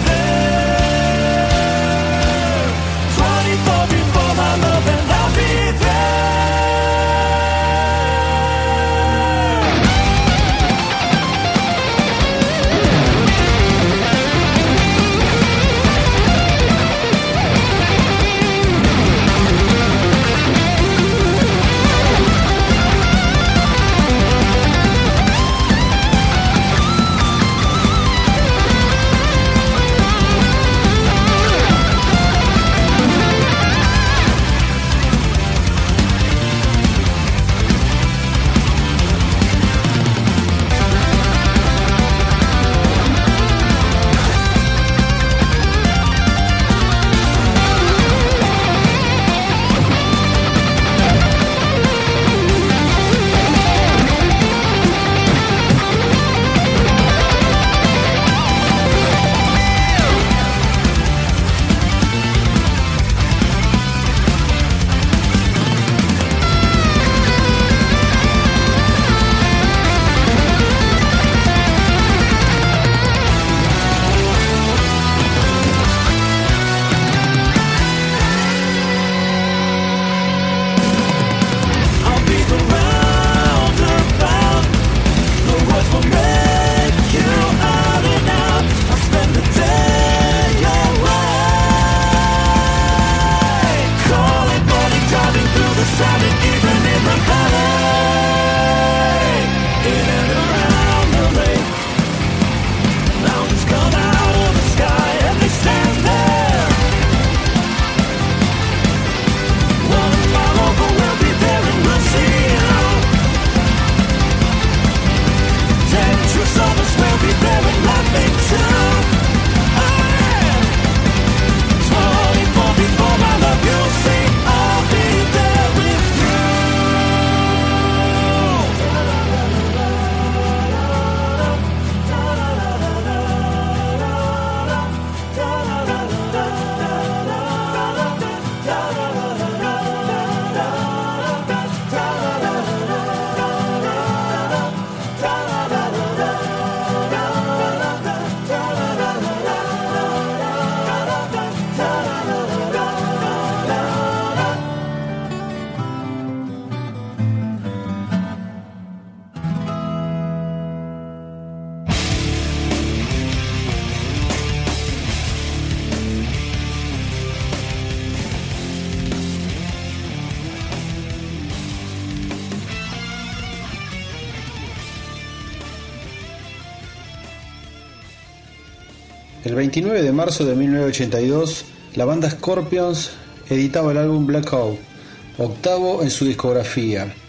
there, twenty-four before my love, and I'll be there. El veintinueve de marzo de mil novecientos ochenta y dos, la banda Scorpions editaba el álbum Black Out, octavo en su discografía.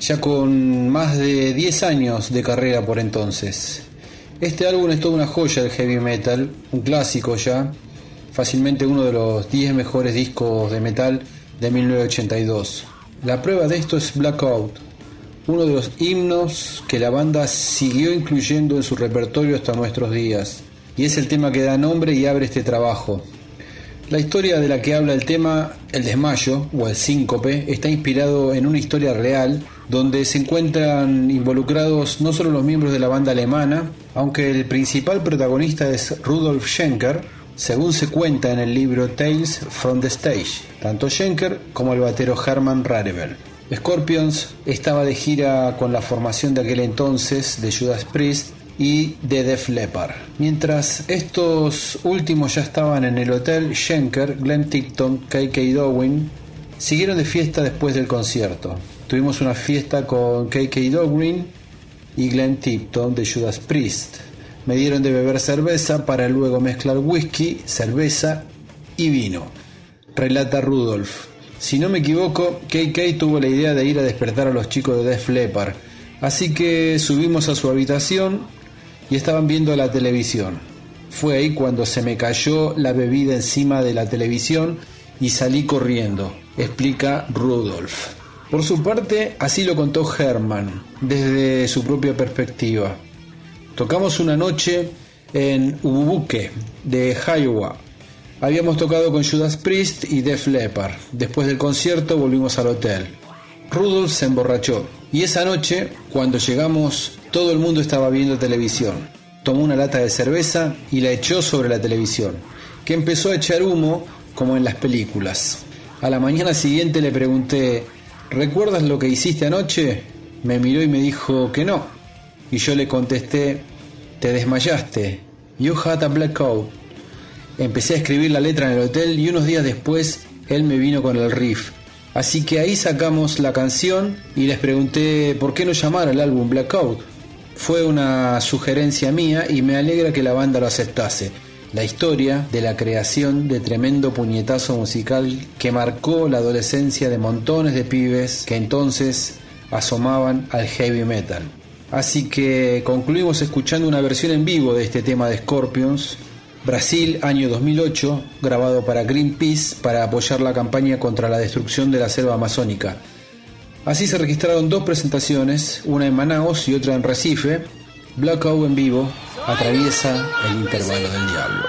ya con más de diez años de carrera por entonces. Este álbum es toda una joya del heavy metal, un clásico ya, fácilmente uno de los diez mejores discos de metal de mil novecientos ochenta y dos. La prueba de esto es Blackout, uno de los himnos que la banda siguió incluyendo en su repertorio hasta nuestros días, y es el tema que da nombre y abre este trabajo. La historia de la que habla el tema, el desmayo o el síncope, está inspirado en una historia real donde se encuentran involucrados no solo los miembros de la banda alemana, aunque el principal protagonista es Rudolf Schenker, según se cuenta en el libro Tales from the Stage, tanto Schenker como el batero Hermann Rarebell. Scorpions estaba de gira con la formación de aquel entonces de Judas Priest y de Def Leppard. Mientras estos últimos ya estaban en el hotel, Schenker, Glenn Tipton, K K Downing siguieron de fiesta después del concierto. Tuvimos una fiesta con K K Downing y Glenn Tipton de Judas Priest. Me dieron de beber cerveza para luego mezclar whisky, cerveza y vino, relata Rudolf. Si no me equivoco, K K tuvo la idea de ir a despertar a los chicos de Def Leppard, así que subimos a su habitación y estaban viendo la televisión. Fue ahí cuando se me cayó la bebida encima de la televisión y salí corriendo, explica Rudolf. Por su parte, así lo contó Hermann, desde su propia perspectiva. Tocamos una noche en Ububuque, de Iowa. Habíamos tocado con Judas Priest y Def Leppard. Después del concierto volvimos al hotel. Rudolf se emborrachó y esa noche, cuando llegamos, todo el mundo estaba viendo televisión. Tomó una lata de cerveza y la echó sobre la televisión, que empezó a echar humo como en las películas. A la mañana siguiente le pregunté: ¿recuerdas lo que hiciste anoche? Me miró y me dijo que no. Y yo le contesté: te desmayaste. You had a blackout. Empecé a escribir la letra en el hotel y unos días después él me vino con el riff. Así que ahí sacamos la canción y les pregunté por qué no llamar al álbum Blackout. Fue una sugerencia mía y me alegra que la banda lo aceptase. La historia de la creación de tremendo puñetazo musical que marcó la adolescencia de montones de pibes que entonces asomaban al heavy metal. Así que concluimos escuchando una versión en vivo de este tema de Scorpions, Brasil, año dos mil ocho, grabado para Greenpeace para apoyar la campaña contra la destrucción de la selva amazónica. Así se registraron dos presentaciones, una en Manaus y otra en Recife. Blackout en vivo atraviesa el intervalo del diablo.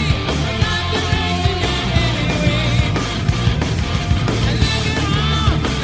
Anyway,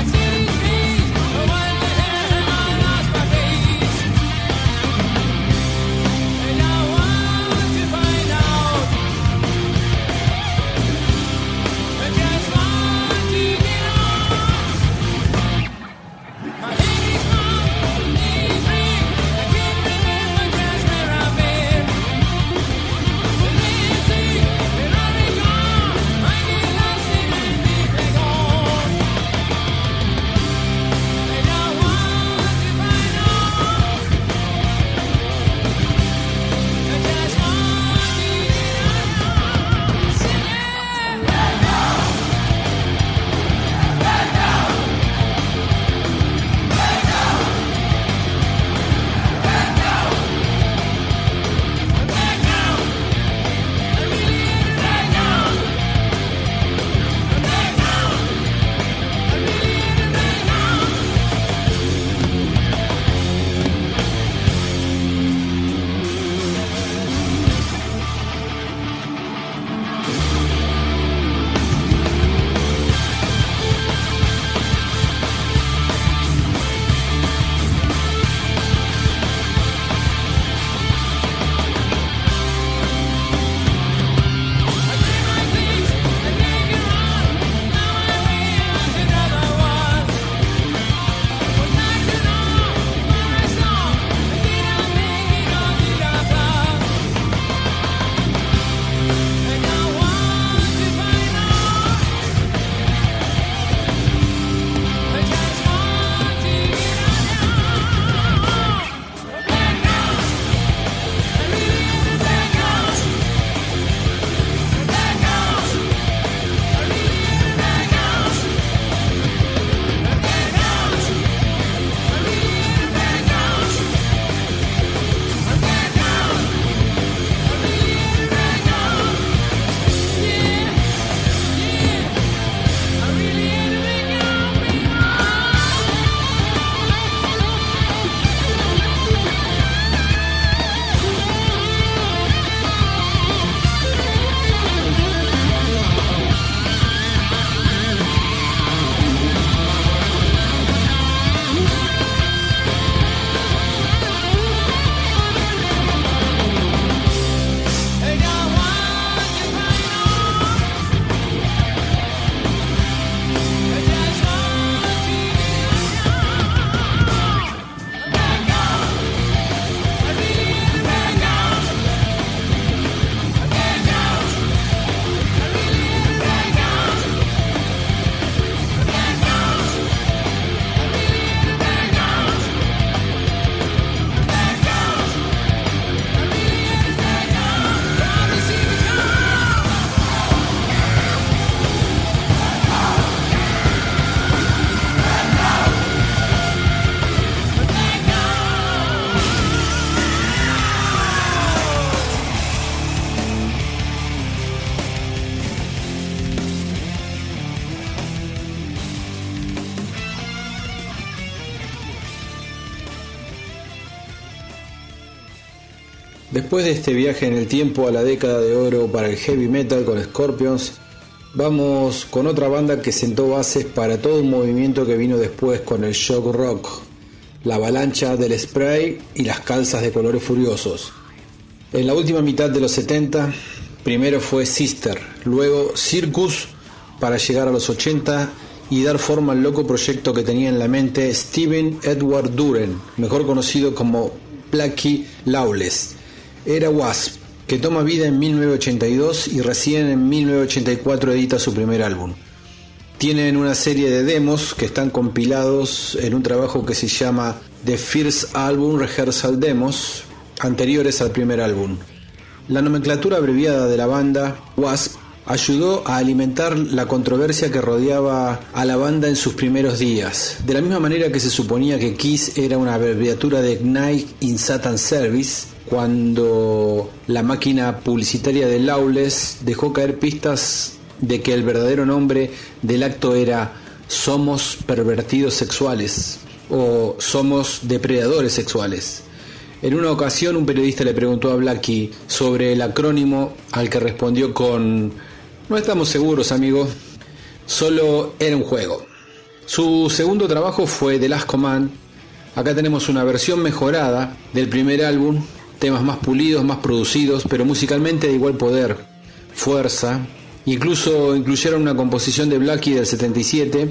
Después de este viaje en el tiempo a la década de oro para el heavy metal con Scorpions, vamos con otra banda que sentó bases para todo un movimiento que vino después con el shock rock, la avalancha del spray y las calzas de colores furiosos. En la última mitad de los setenta, primero fue Sister, luego Circus, para llegar a los ochenta y dar forma al loco proyecto que tenía en la mente Steven Edward Duren, mejor conocido como Blackie Lawless. Era Wasp, que toma vida en mil novecientos ochenta y dos y recién en mil novecientos ochenta y cuatro edita su primer álbum. Tienen una serie de demos que están compilados en un trabajo que se llama The First Album Rehearsal Demos, anteriores al primer álbum. La nomenclatura abreviada de la banda, Wasp, ayudó a alimentar la controversia que rodeaba a la banda en sus primeros días, de la misma manera que se suponía que Kiss era una abreviatura de Night in Satan Service, cuando la máquina publicitaria de Lawless dejó caer pistas de que el verdadero nombre del acto era Somos pervertidos sexuales o Somos depredadores sexuales. En una ocasión un periodista le preguntó a Blackie sobre el acrónimo, al que respondió con: no estamos seguros, amigo, solo era un juego. Su segundo trabajo fue The Last Command. Acá tenemos una versión mejorada del primer álbum, temas más pulidos, más producidos, pero musicalmente de igual poder, fuerza. Incluso incluyeron una composición de Blackie del setenta y siete,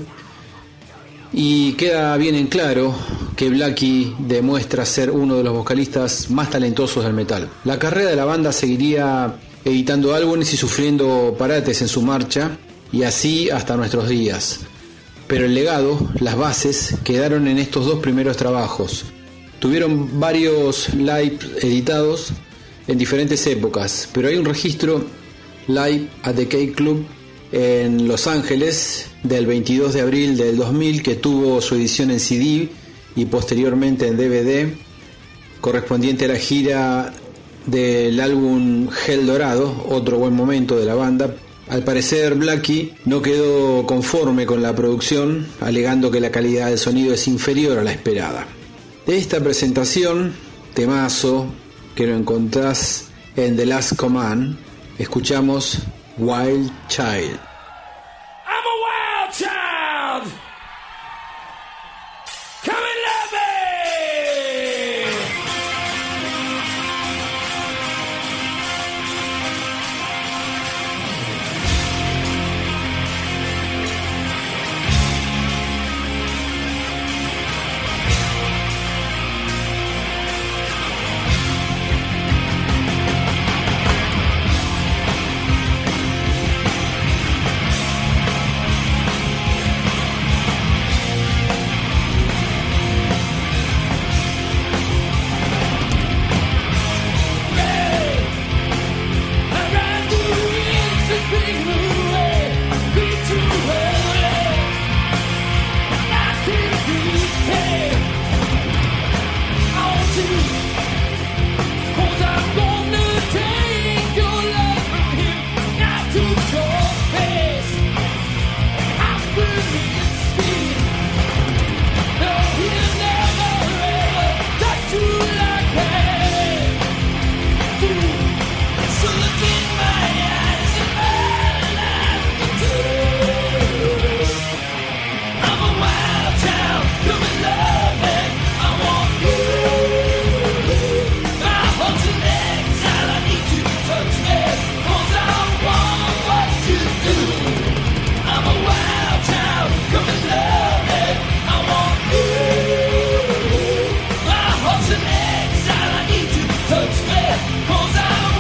y queda bien en claro que Blackie demuestra ser uno de los vocalistas más talentosos del metal. La carrera de la banda seguiría editando álbumes y sufriendo parates en su marcha, y así hasta nuestros días. Pero el legado, las bases, quedaron en estos dos primeros trabajos. Tuvieron varios live editados en diferentes épocas, pero hay un registro Live at the Cake Club en Los Ángeles del veintidós de abril del dos mil, que tuvo su edición en C D y posteriormente en D V D, correspondiente a la gira del álbum Hell Dorado, otro buen momento de la banda. Al parecer Blackie no quedó conforme con la producción, alegando que la calidad del sonido es inferior a la esperada. De esta presentación, temazo que lo encontrás en The Last Command, escuchamos Wild Child. I'm a wild child. Come and love me. Touch me, 'cause I'm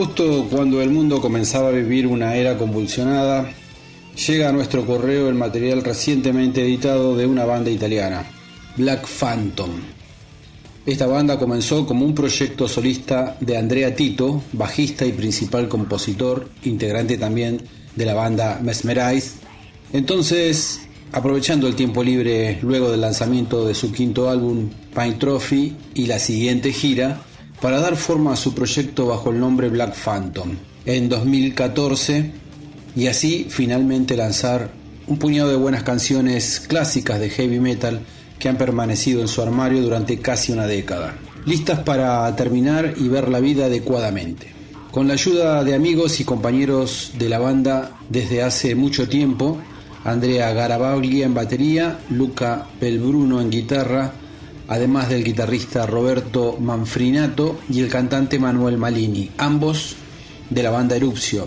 Justo cuando el mundo comenzaba a vivir una era convulsionada, llega a nuestro correo el material recientemente editado de una banda italiana, Black Phantom. Esta banda comenzó como un proyecto solista de Andrea Tito, bajista y principal compositor, integrante también de la banda Mesmerize. Entonces, aprovechando el tiempo libre luego del lanzamiento de su quinto álbum, Pine Trophy, y la siguiente gira, para dar forma a su proyecto bajo el nombre Black Phantom en dos mil catorce, y así finalmente lanzar un puñado de buenas canciones clásicas de heavy metal que han permanecido en su armario durante casi una década, listas para terminar y ver la vida adecuadamente. Con la ayuda de amigos y compañeros de la banda desde hace mucho tiempo, Andrea Garabaglia en batería, Luca Pelbruno en guitarra, además del guitarrista Roberto Manfrinato y el cantante Manuel Malini, ambos de la banda Eruption,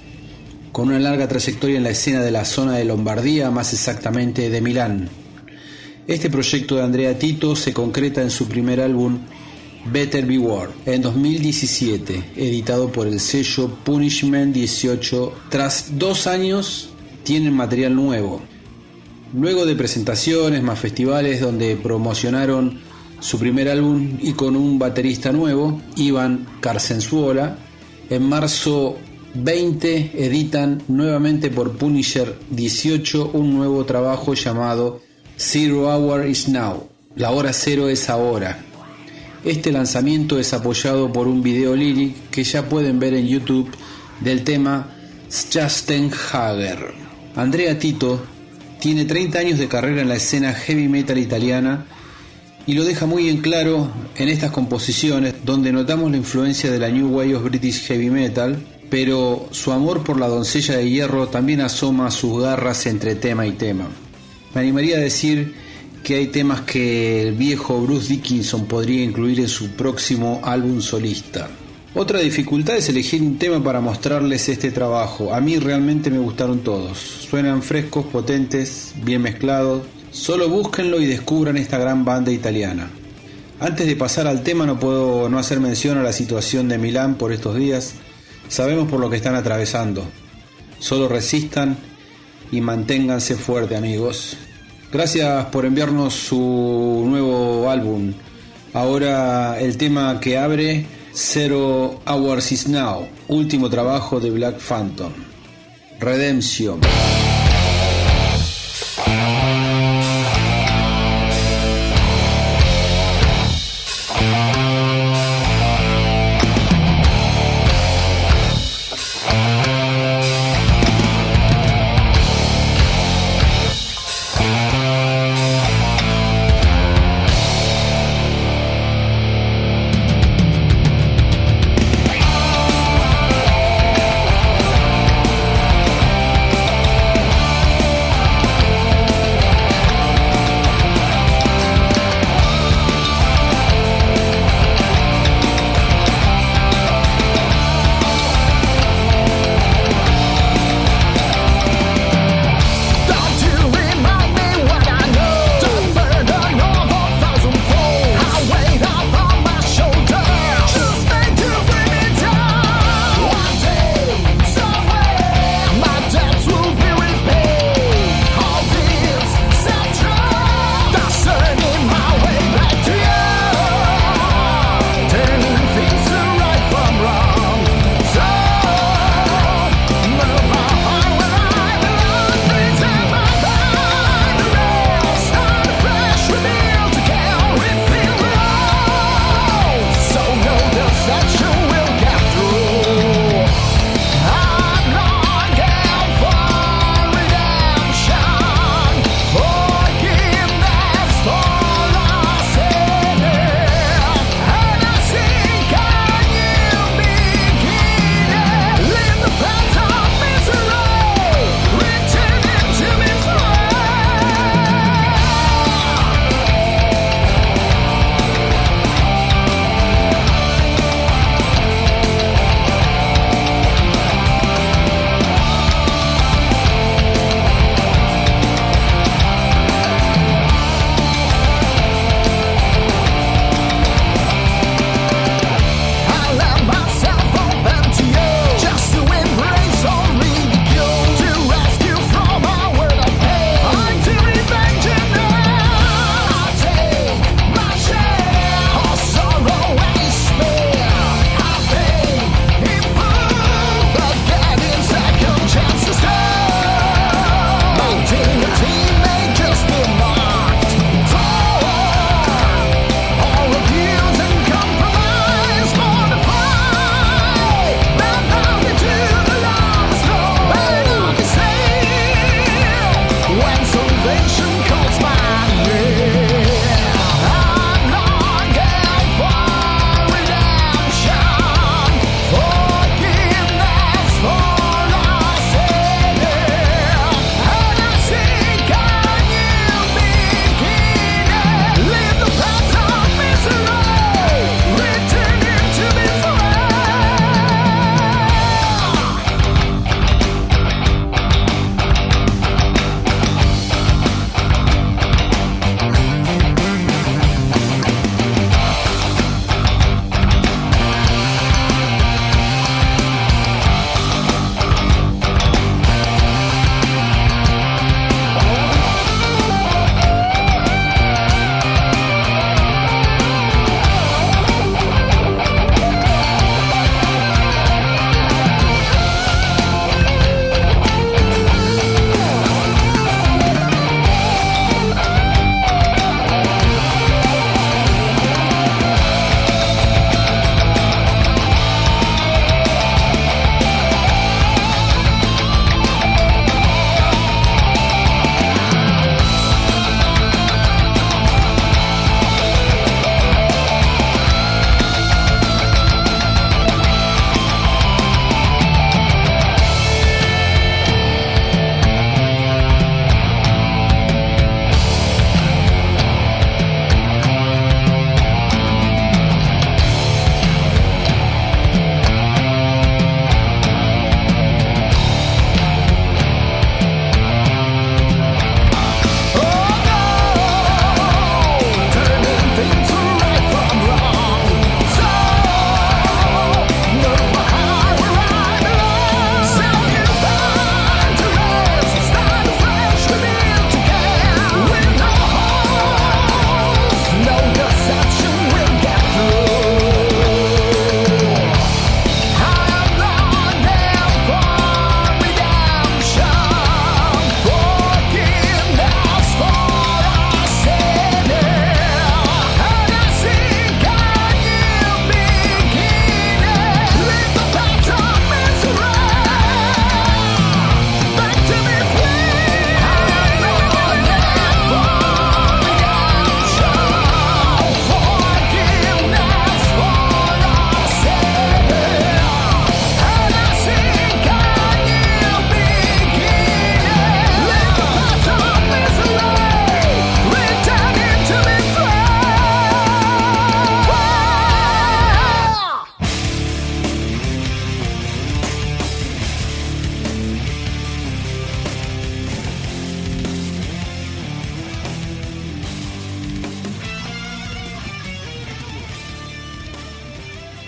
con una larga trayectoria en la escena de la zona de Lombardía, más exactamente de Milán. Este proyecto de Andrea Tito se concreta en su primer álbum Better Beware en dos mil diecisiete, editado por el sello Punishment dieciocho. Tras dos años tienen material nuevo. Luego de presentaciones más festivales donde promocionaron su primer álbum y con un baterista nuevo, Ivan Carcenzuola, en marzo veinte editan nuevamente por Punisher dieciocho un nuevo trabajo llamado Zero Hour is Now, la hora cero es ahora. Este lanzamiento es apoyado por un video lyric que ya pueden ver en YouTube del tema Schwarzenegger. Andrea Tito tiene treinta años de carrera en la escena heavy metal italiana y lo deja muy en claro en estas composiciones donde notamos la influencia de la New Wave of British Heavy Metal, pero su amor por la doncella de hierro también asoma sus garras entre tema y tema. Me animaría a decir que hay temas que el viejo Bruce Dickinson podría incluir en su próximo álbum solista. Otra dificultad es elegir un tema para mostrarles este trabajo. A mí realmente me gustaron todos. Suenan frescos, potentes, bien mezclados. Solo búsquenlo y descubran esta gran banda italiana. Antes de pasar al tema, no puedo no hacer mención a la situación de Milán por estos días. Sabemos por lo que están atravesando. Solo resistan y manténganse fuertes, amigos. Gracias por enviarnos su nuevo álbum. Ahora el tema que abre, Zero Hours is Now, último trabajo de Black Phantom, Redemption.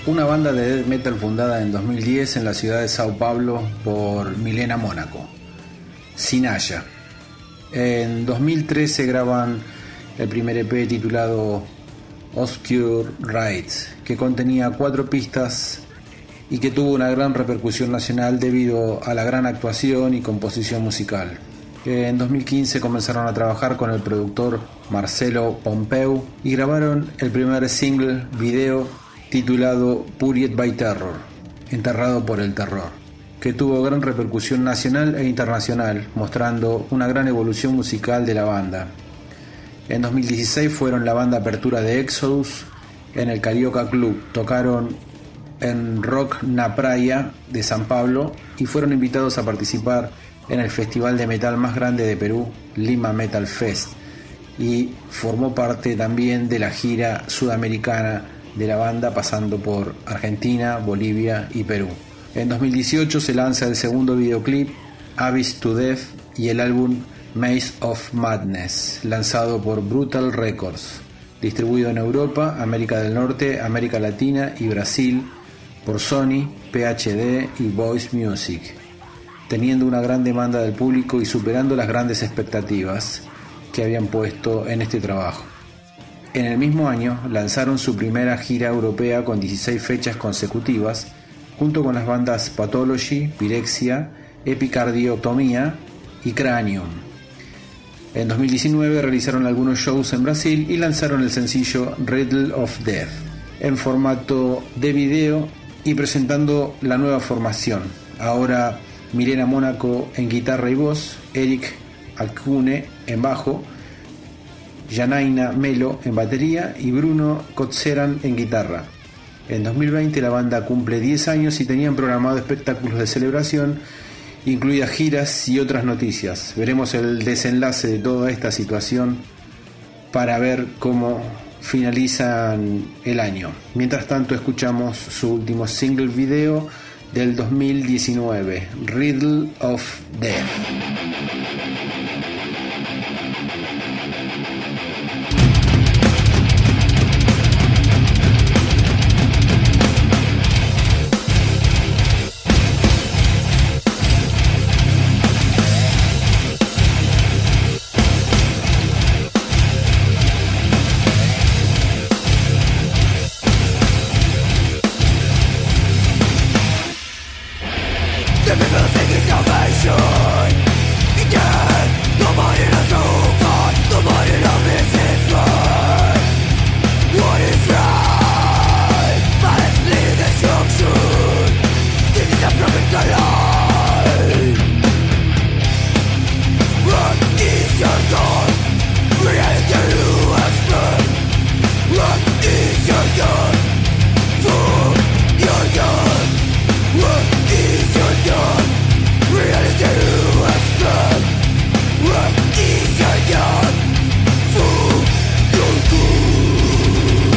una banda de death metal fundada en dos mil diez en la ciudad de Sao Paulo por Milena Mónaco, Sinaya. En dos mil trece graban el primer E P titulado Obscure Rites, que contenía cuatro pistas y que tuvo una gran repercusión nacional debido a la gran actuación y composición musical. En dos mil quince comenzaron a trabajar con el productor Marcelo Pompeu y grabaron el primer single video titulado Buried by Terror, enterrado por el terror, que tuvo gran repercusión nacional e internacional, mostrando una gran evolución musical de la banda. En dos mil dieciséis fueron la banda apertura de Exodus en el Carioca Club, tocaron en Rock na Praia de San Pablo y fueron invitados a participar en el festival de metal más grande de Perú, Lima Metal Fest, y formó parte también de la gira sudamericana de la banda, pasando por Argentina, Bolivia y Perú. En dos mil dieciocho se lanza el segundo videoclip, Abyss to Death, y el álbum Maze of Madness, lanzado por Brutal Records, distribuido en Europa, América del Norte, América Latina y Brasil por Sony, P H D y Voice Music, teniendo una gran demanda del público y superando las grandes expectativas que habían puesto en este trabajo. En el mismo año lanzaron su primera gira europea con dieciséis fechas consecutivas, junto con las bandas Pathology, Pyrexia, Epicardiotomía y Cranium. En dos mil diecinueve realizaron algunos shows en Brasil y lanzaron el sencillo Riddle of Death en formato de video y presentando la nueva formación. Ahora Milena Mónaco en guitarra y voz, Eric Alcune en bajo, Janaina Melo en batería y Bruno Kotzeran en guitarra. En dos mil veinte la banda cumple diez años y tenían programado espectáculos de celebración, incluidas giras y otras noticias. Veremos el desenlace de toda esta situación para ver cómo finalizan el año. Mientras tanto escuchamos su último single video del dos mil diecinueve, Riddle of Death. The people seeking salvation, again, nobody knows who God, nobody knows this is right. What is right? But it's bleeding destruction. This is a perfect lie. What is your God? Reality you expect. What is your God? For your God. What is your God? Reality you expect. What is your God? For your good.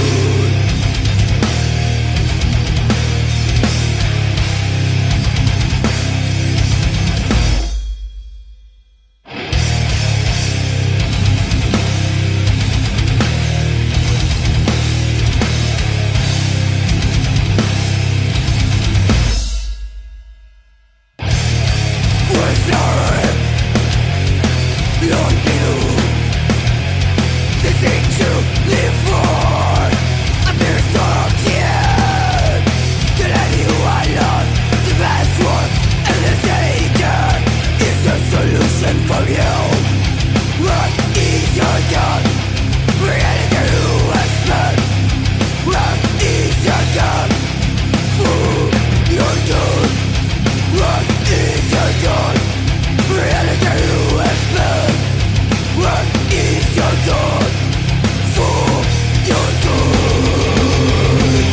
We're sorry, Lord, you. They seek to live for a mere sorrow. To let you alone, the best one, and the Satan is a solution for you. What is your God? Reality you expect. What is your God? For your good. What is your God? Reality you expect. What is your God? For your good.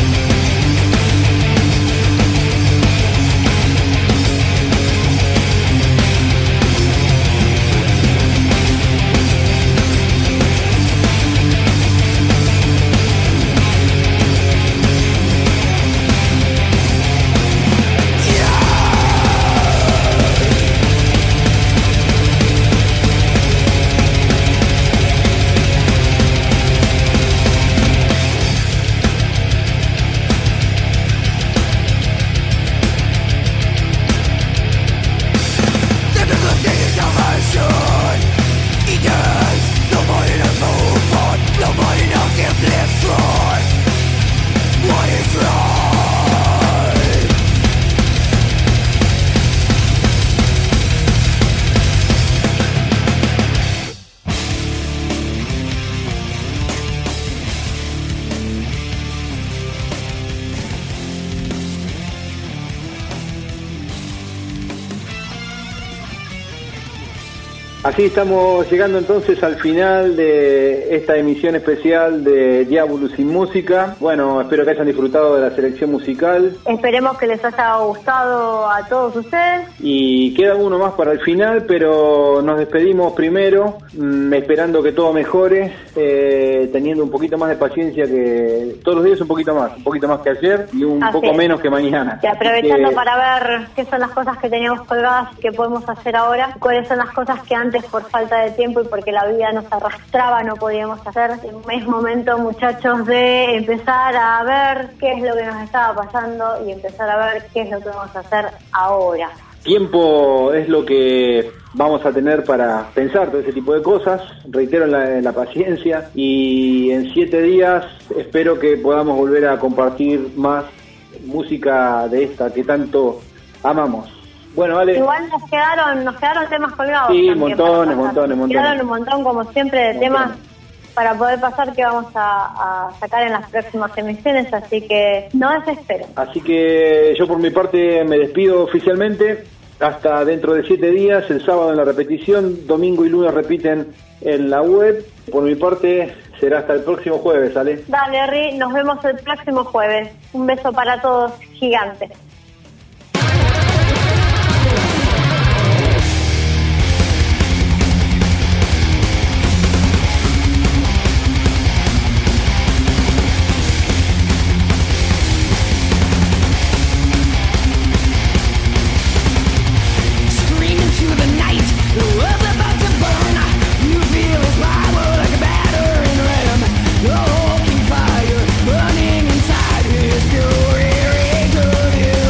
Así estamos llegando entonces al final de esta emisión especial de Diabolus sin Música. Bueno, espero que hayan disfrutado de la selección musical. Esperemos que les haya gustado a todos ustedes. Y queda uno más para el final, pero nos despedimos primero, mmm, esperando que todo mejore, eh, teniendo un poquito más de paciencia, que todos los días un poquito más, un poquito más que ayer y un Así poco es. menos que mañana. Y aprovechando que... para ver qué son las cosas que teníamos colgadas, qué podemos hacer ahora, cuáles son las cosas que antes por falta de tiempo y porque la vida nos arrastraba no podíamos hacer. Es momento, muchachos, de empezar a ver qué es lo que nos estaba pasando y empezar a ver qué es lo que vamos a hacer ahora. Tiempo es lo que vamos a tener para pensar todo ese tipo de cosas. Reitero la, la paciencia y en siete días espero que podamos volver a compartir más música de esta que tanto amamos. Bueno, vale. Igual nos quedaron, nos quedaron temas colgados. Sí, también montones, para pasar. montones, montones. Quedaron un montón, como siempre, de Montones. temas para poder pasar que vamos a, a sacar en las próximas emisiones, así que no desesperen. Así que yo por mi parte me despido oficialmente. Hasta dentro de siete días, el sábado en la repetición, domingo y lunes repiten en la web. Por mi parte será hasta el próximo jueves, ¿sale? Dale, Ri, nos vemos el próximo jueves. Un beso para todos, gigante. Fire burning inside his fury, to you.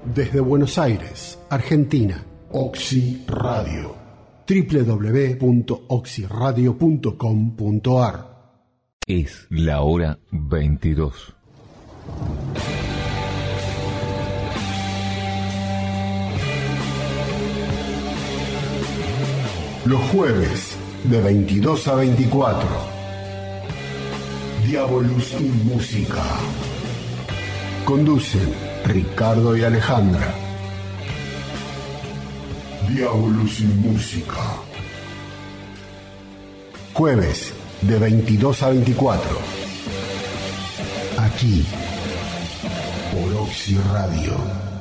Desde Buenos Aires, Argentina, Oxy Radio. doble u doble u doble u punto oxy radio punto com punto a r. Es la hora veintidós. Los jueves, de veintidós a veinticuatro. Diabolus in Música. Conducen Ricardo y Alejandra. Diabolus in Música. Jueves, de veintidós a veinticuatro. Aquí, por Oxy Radio.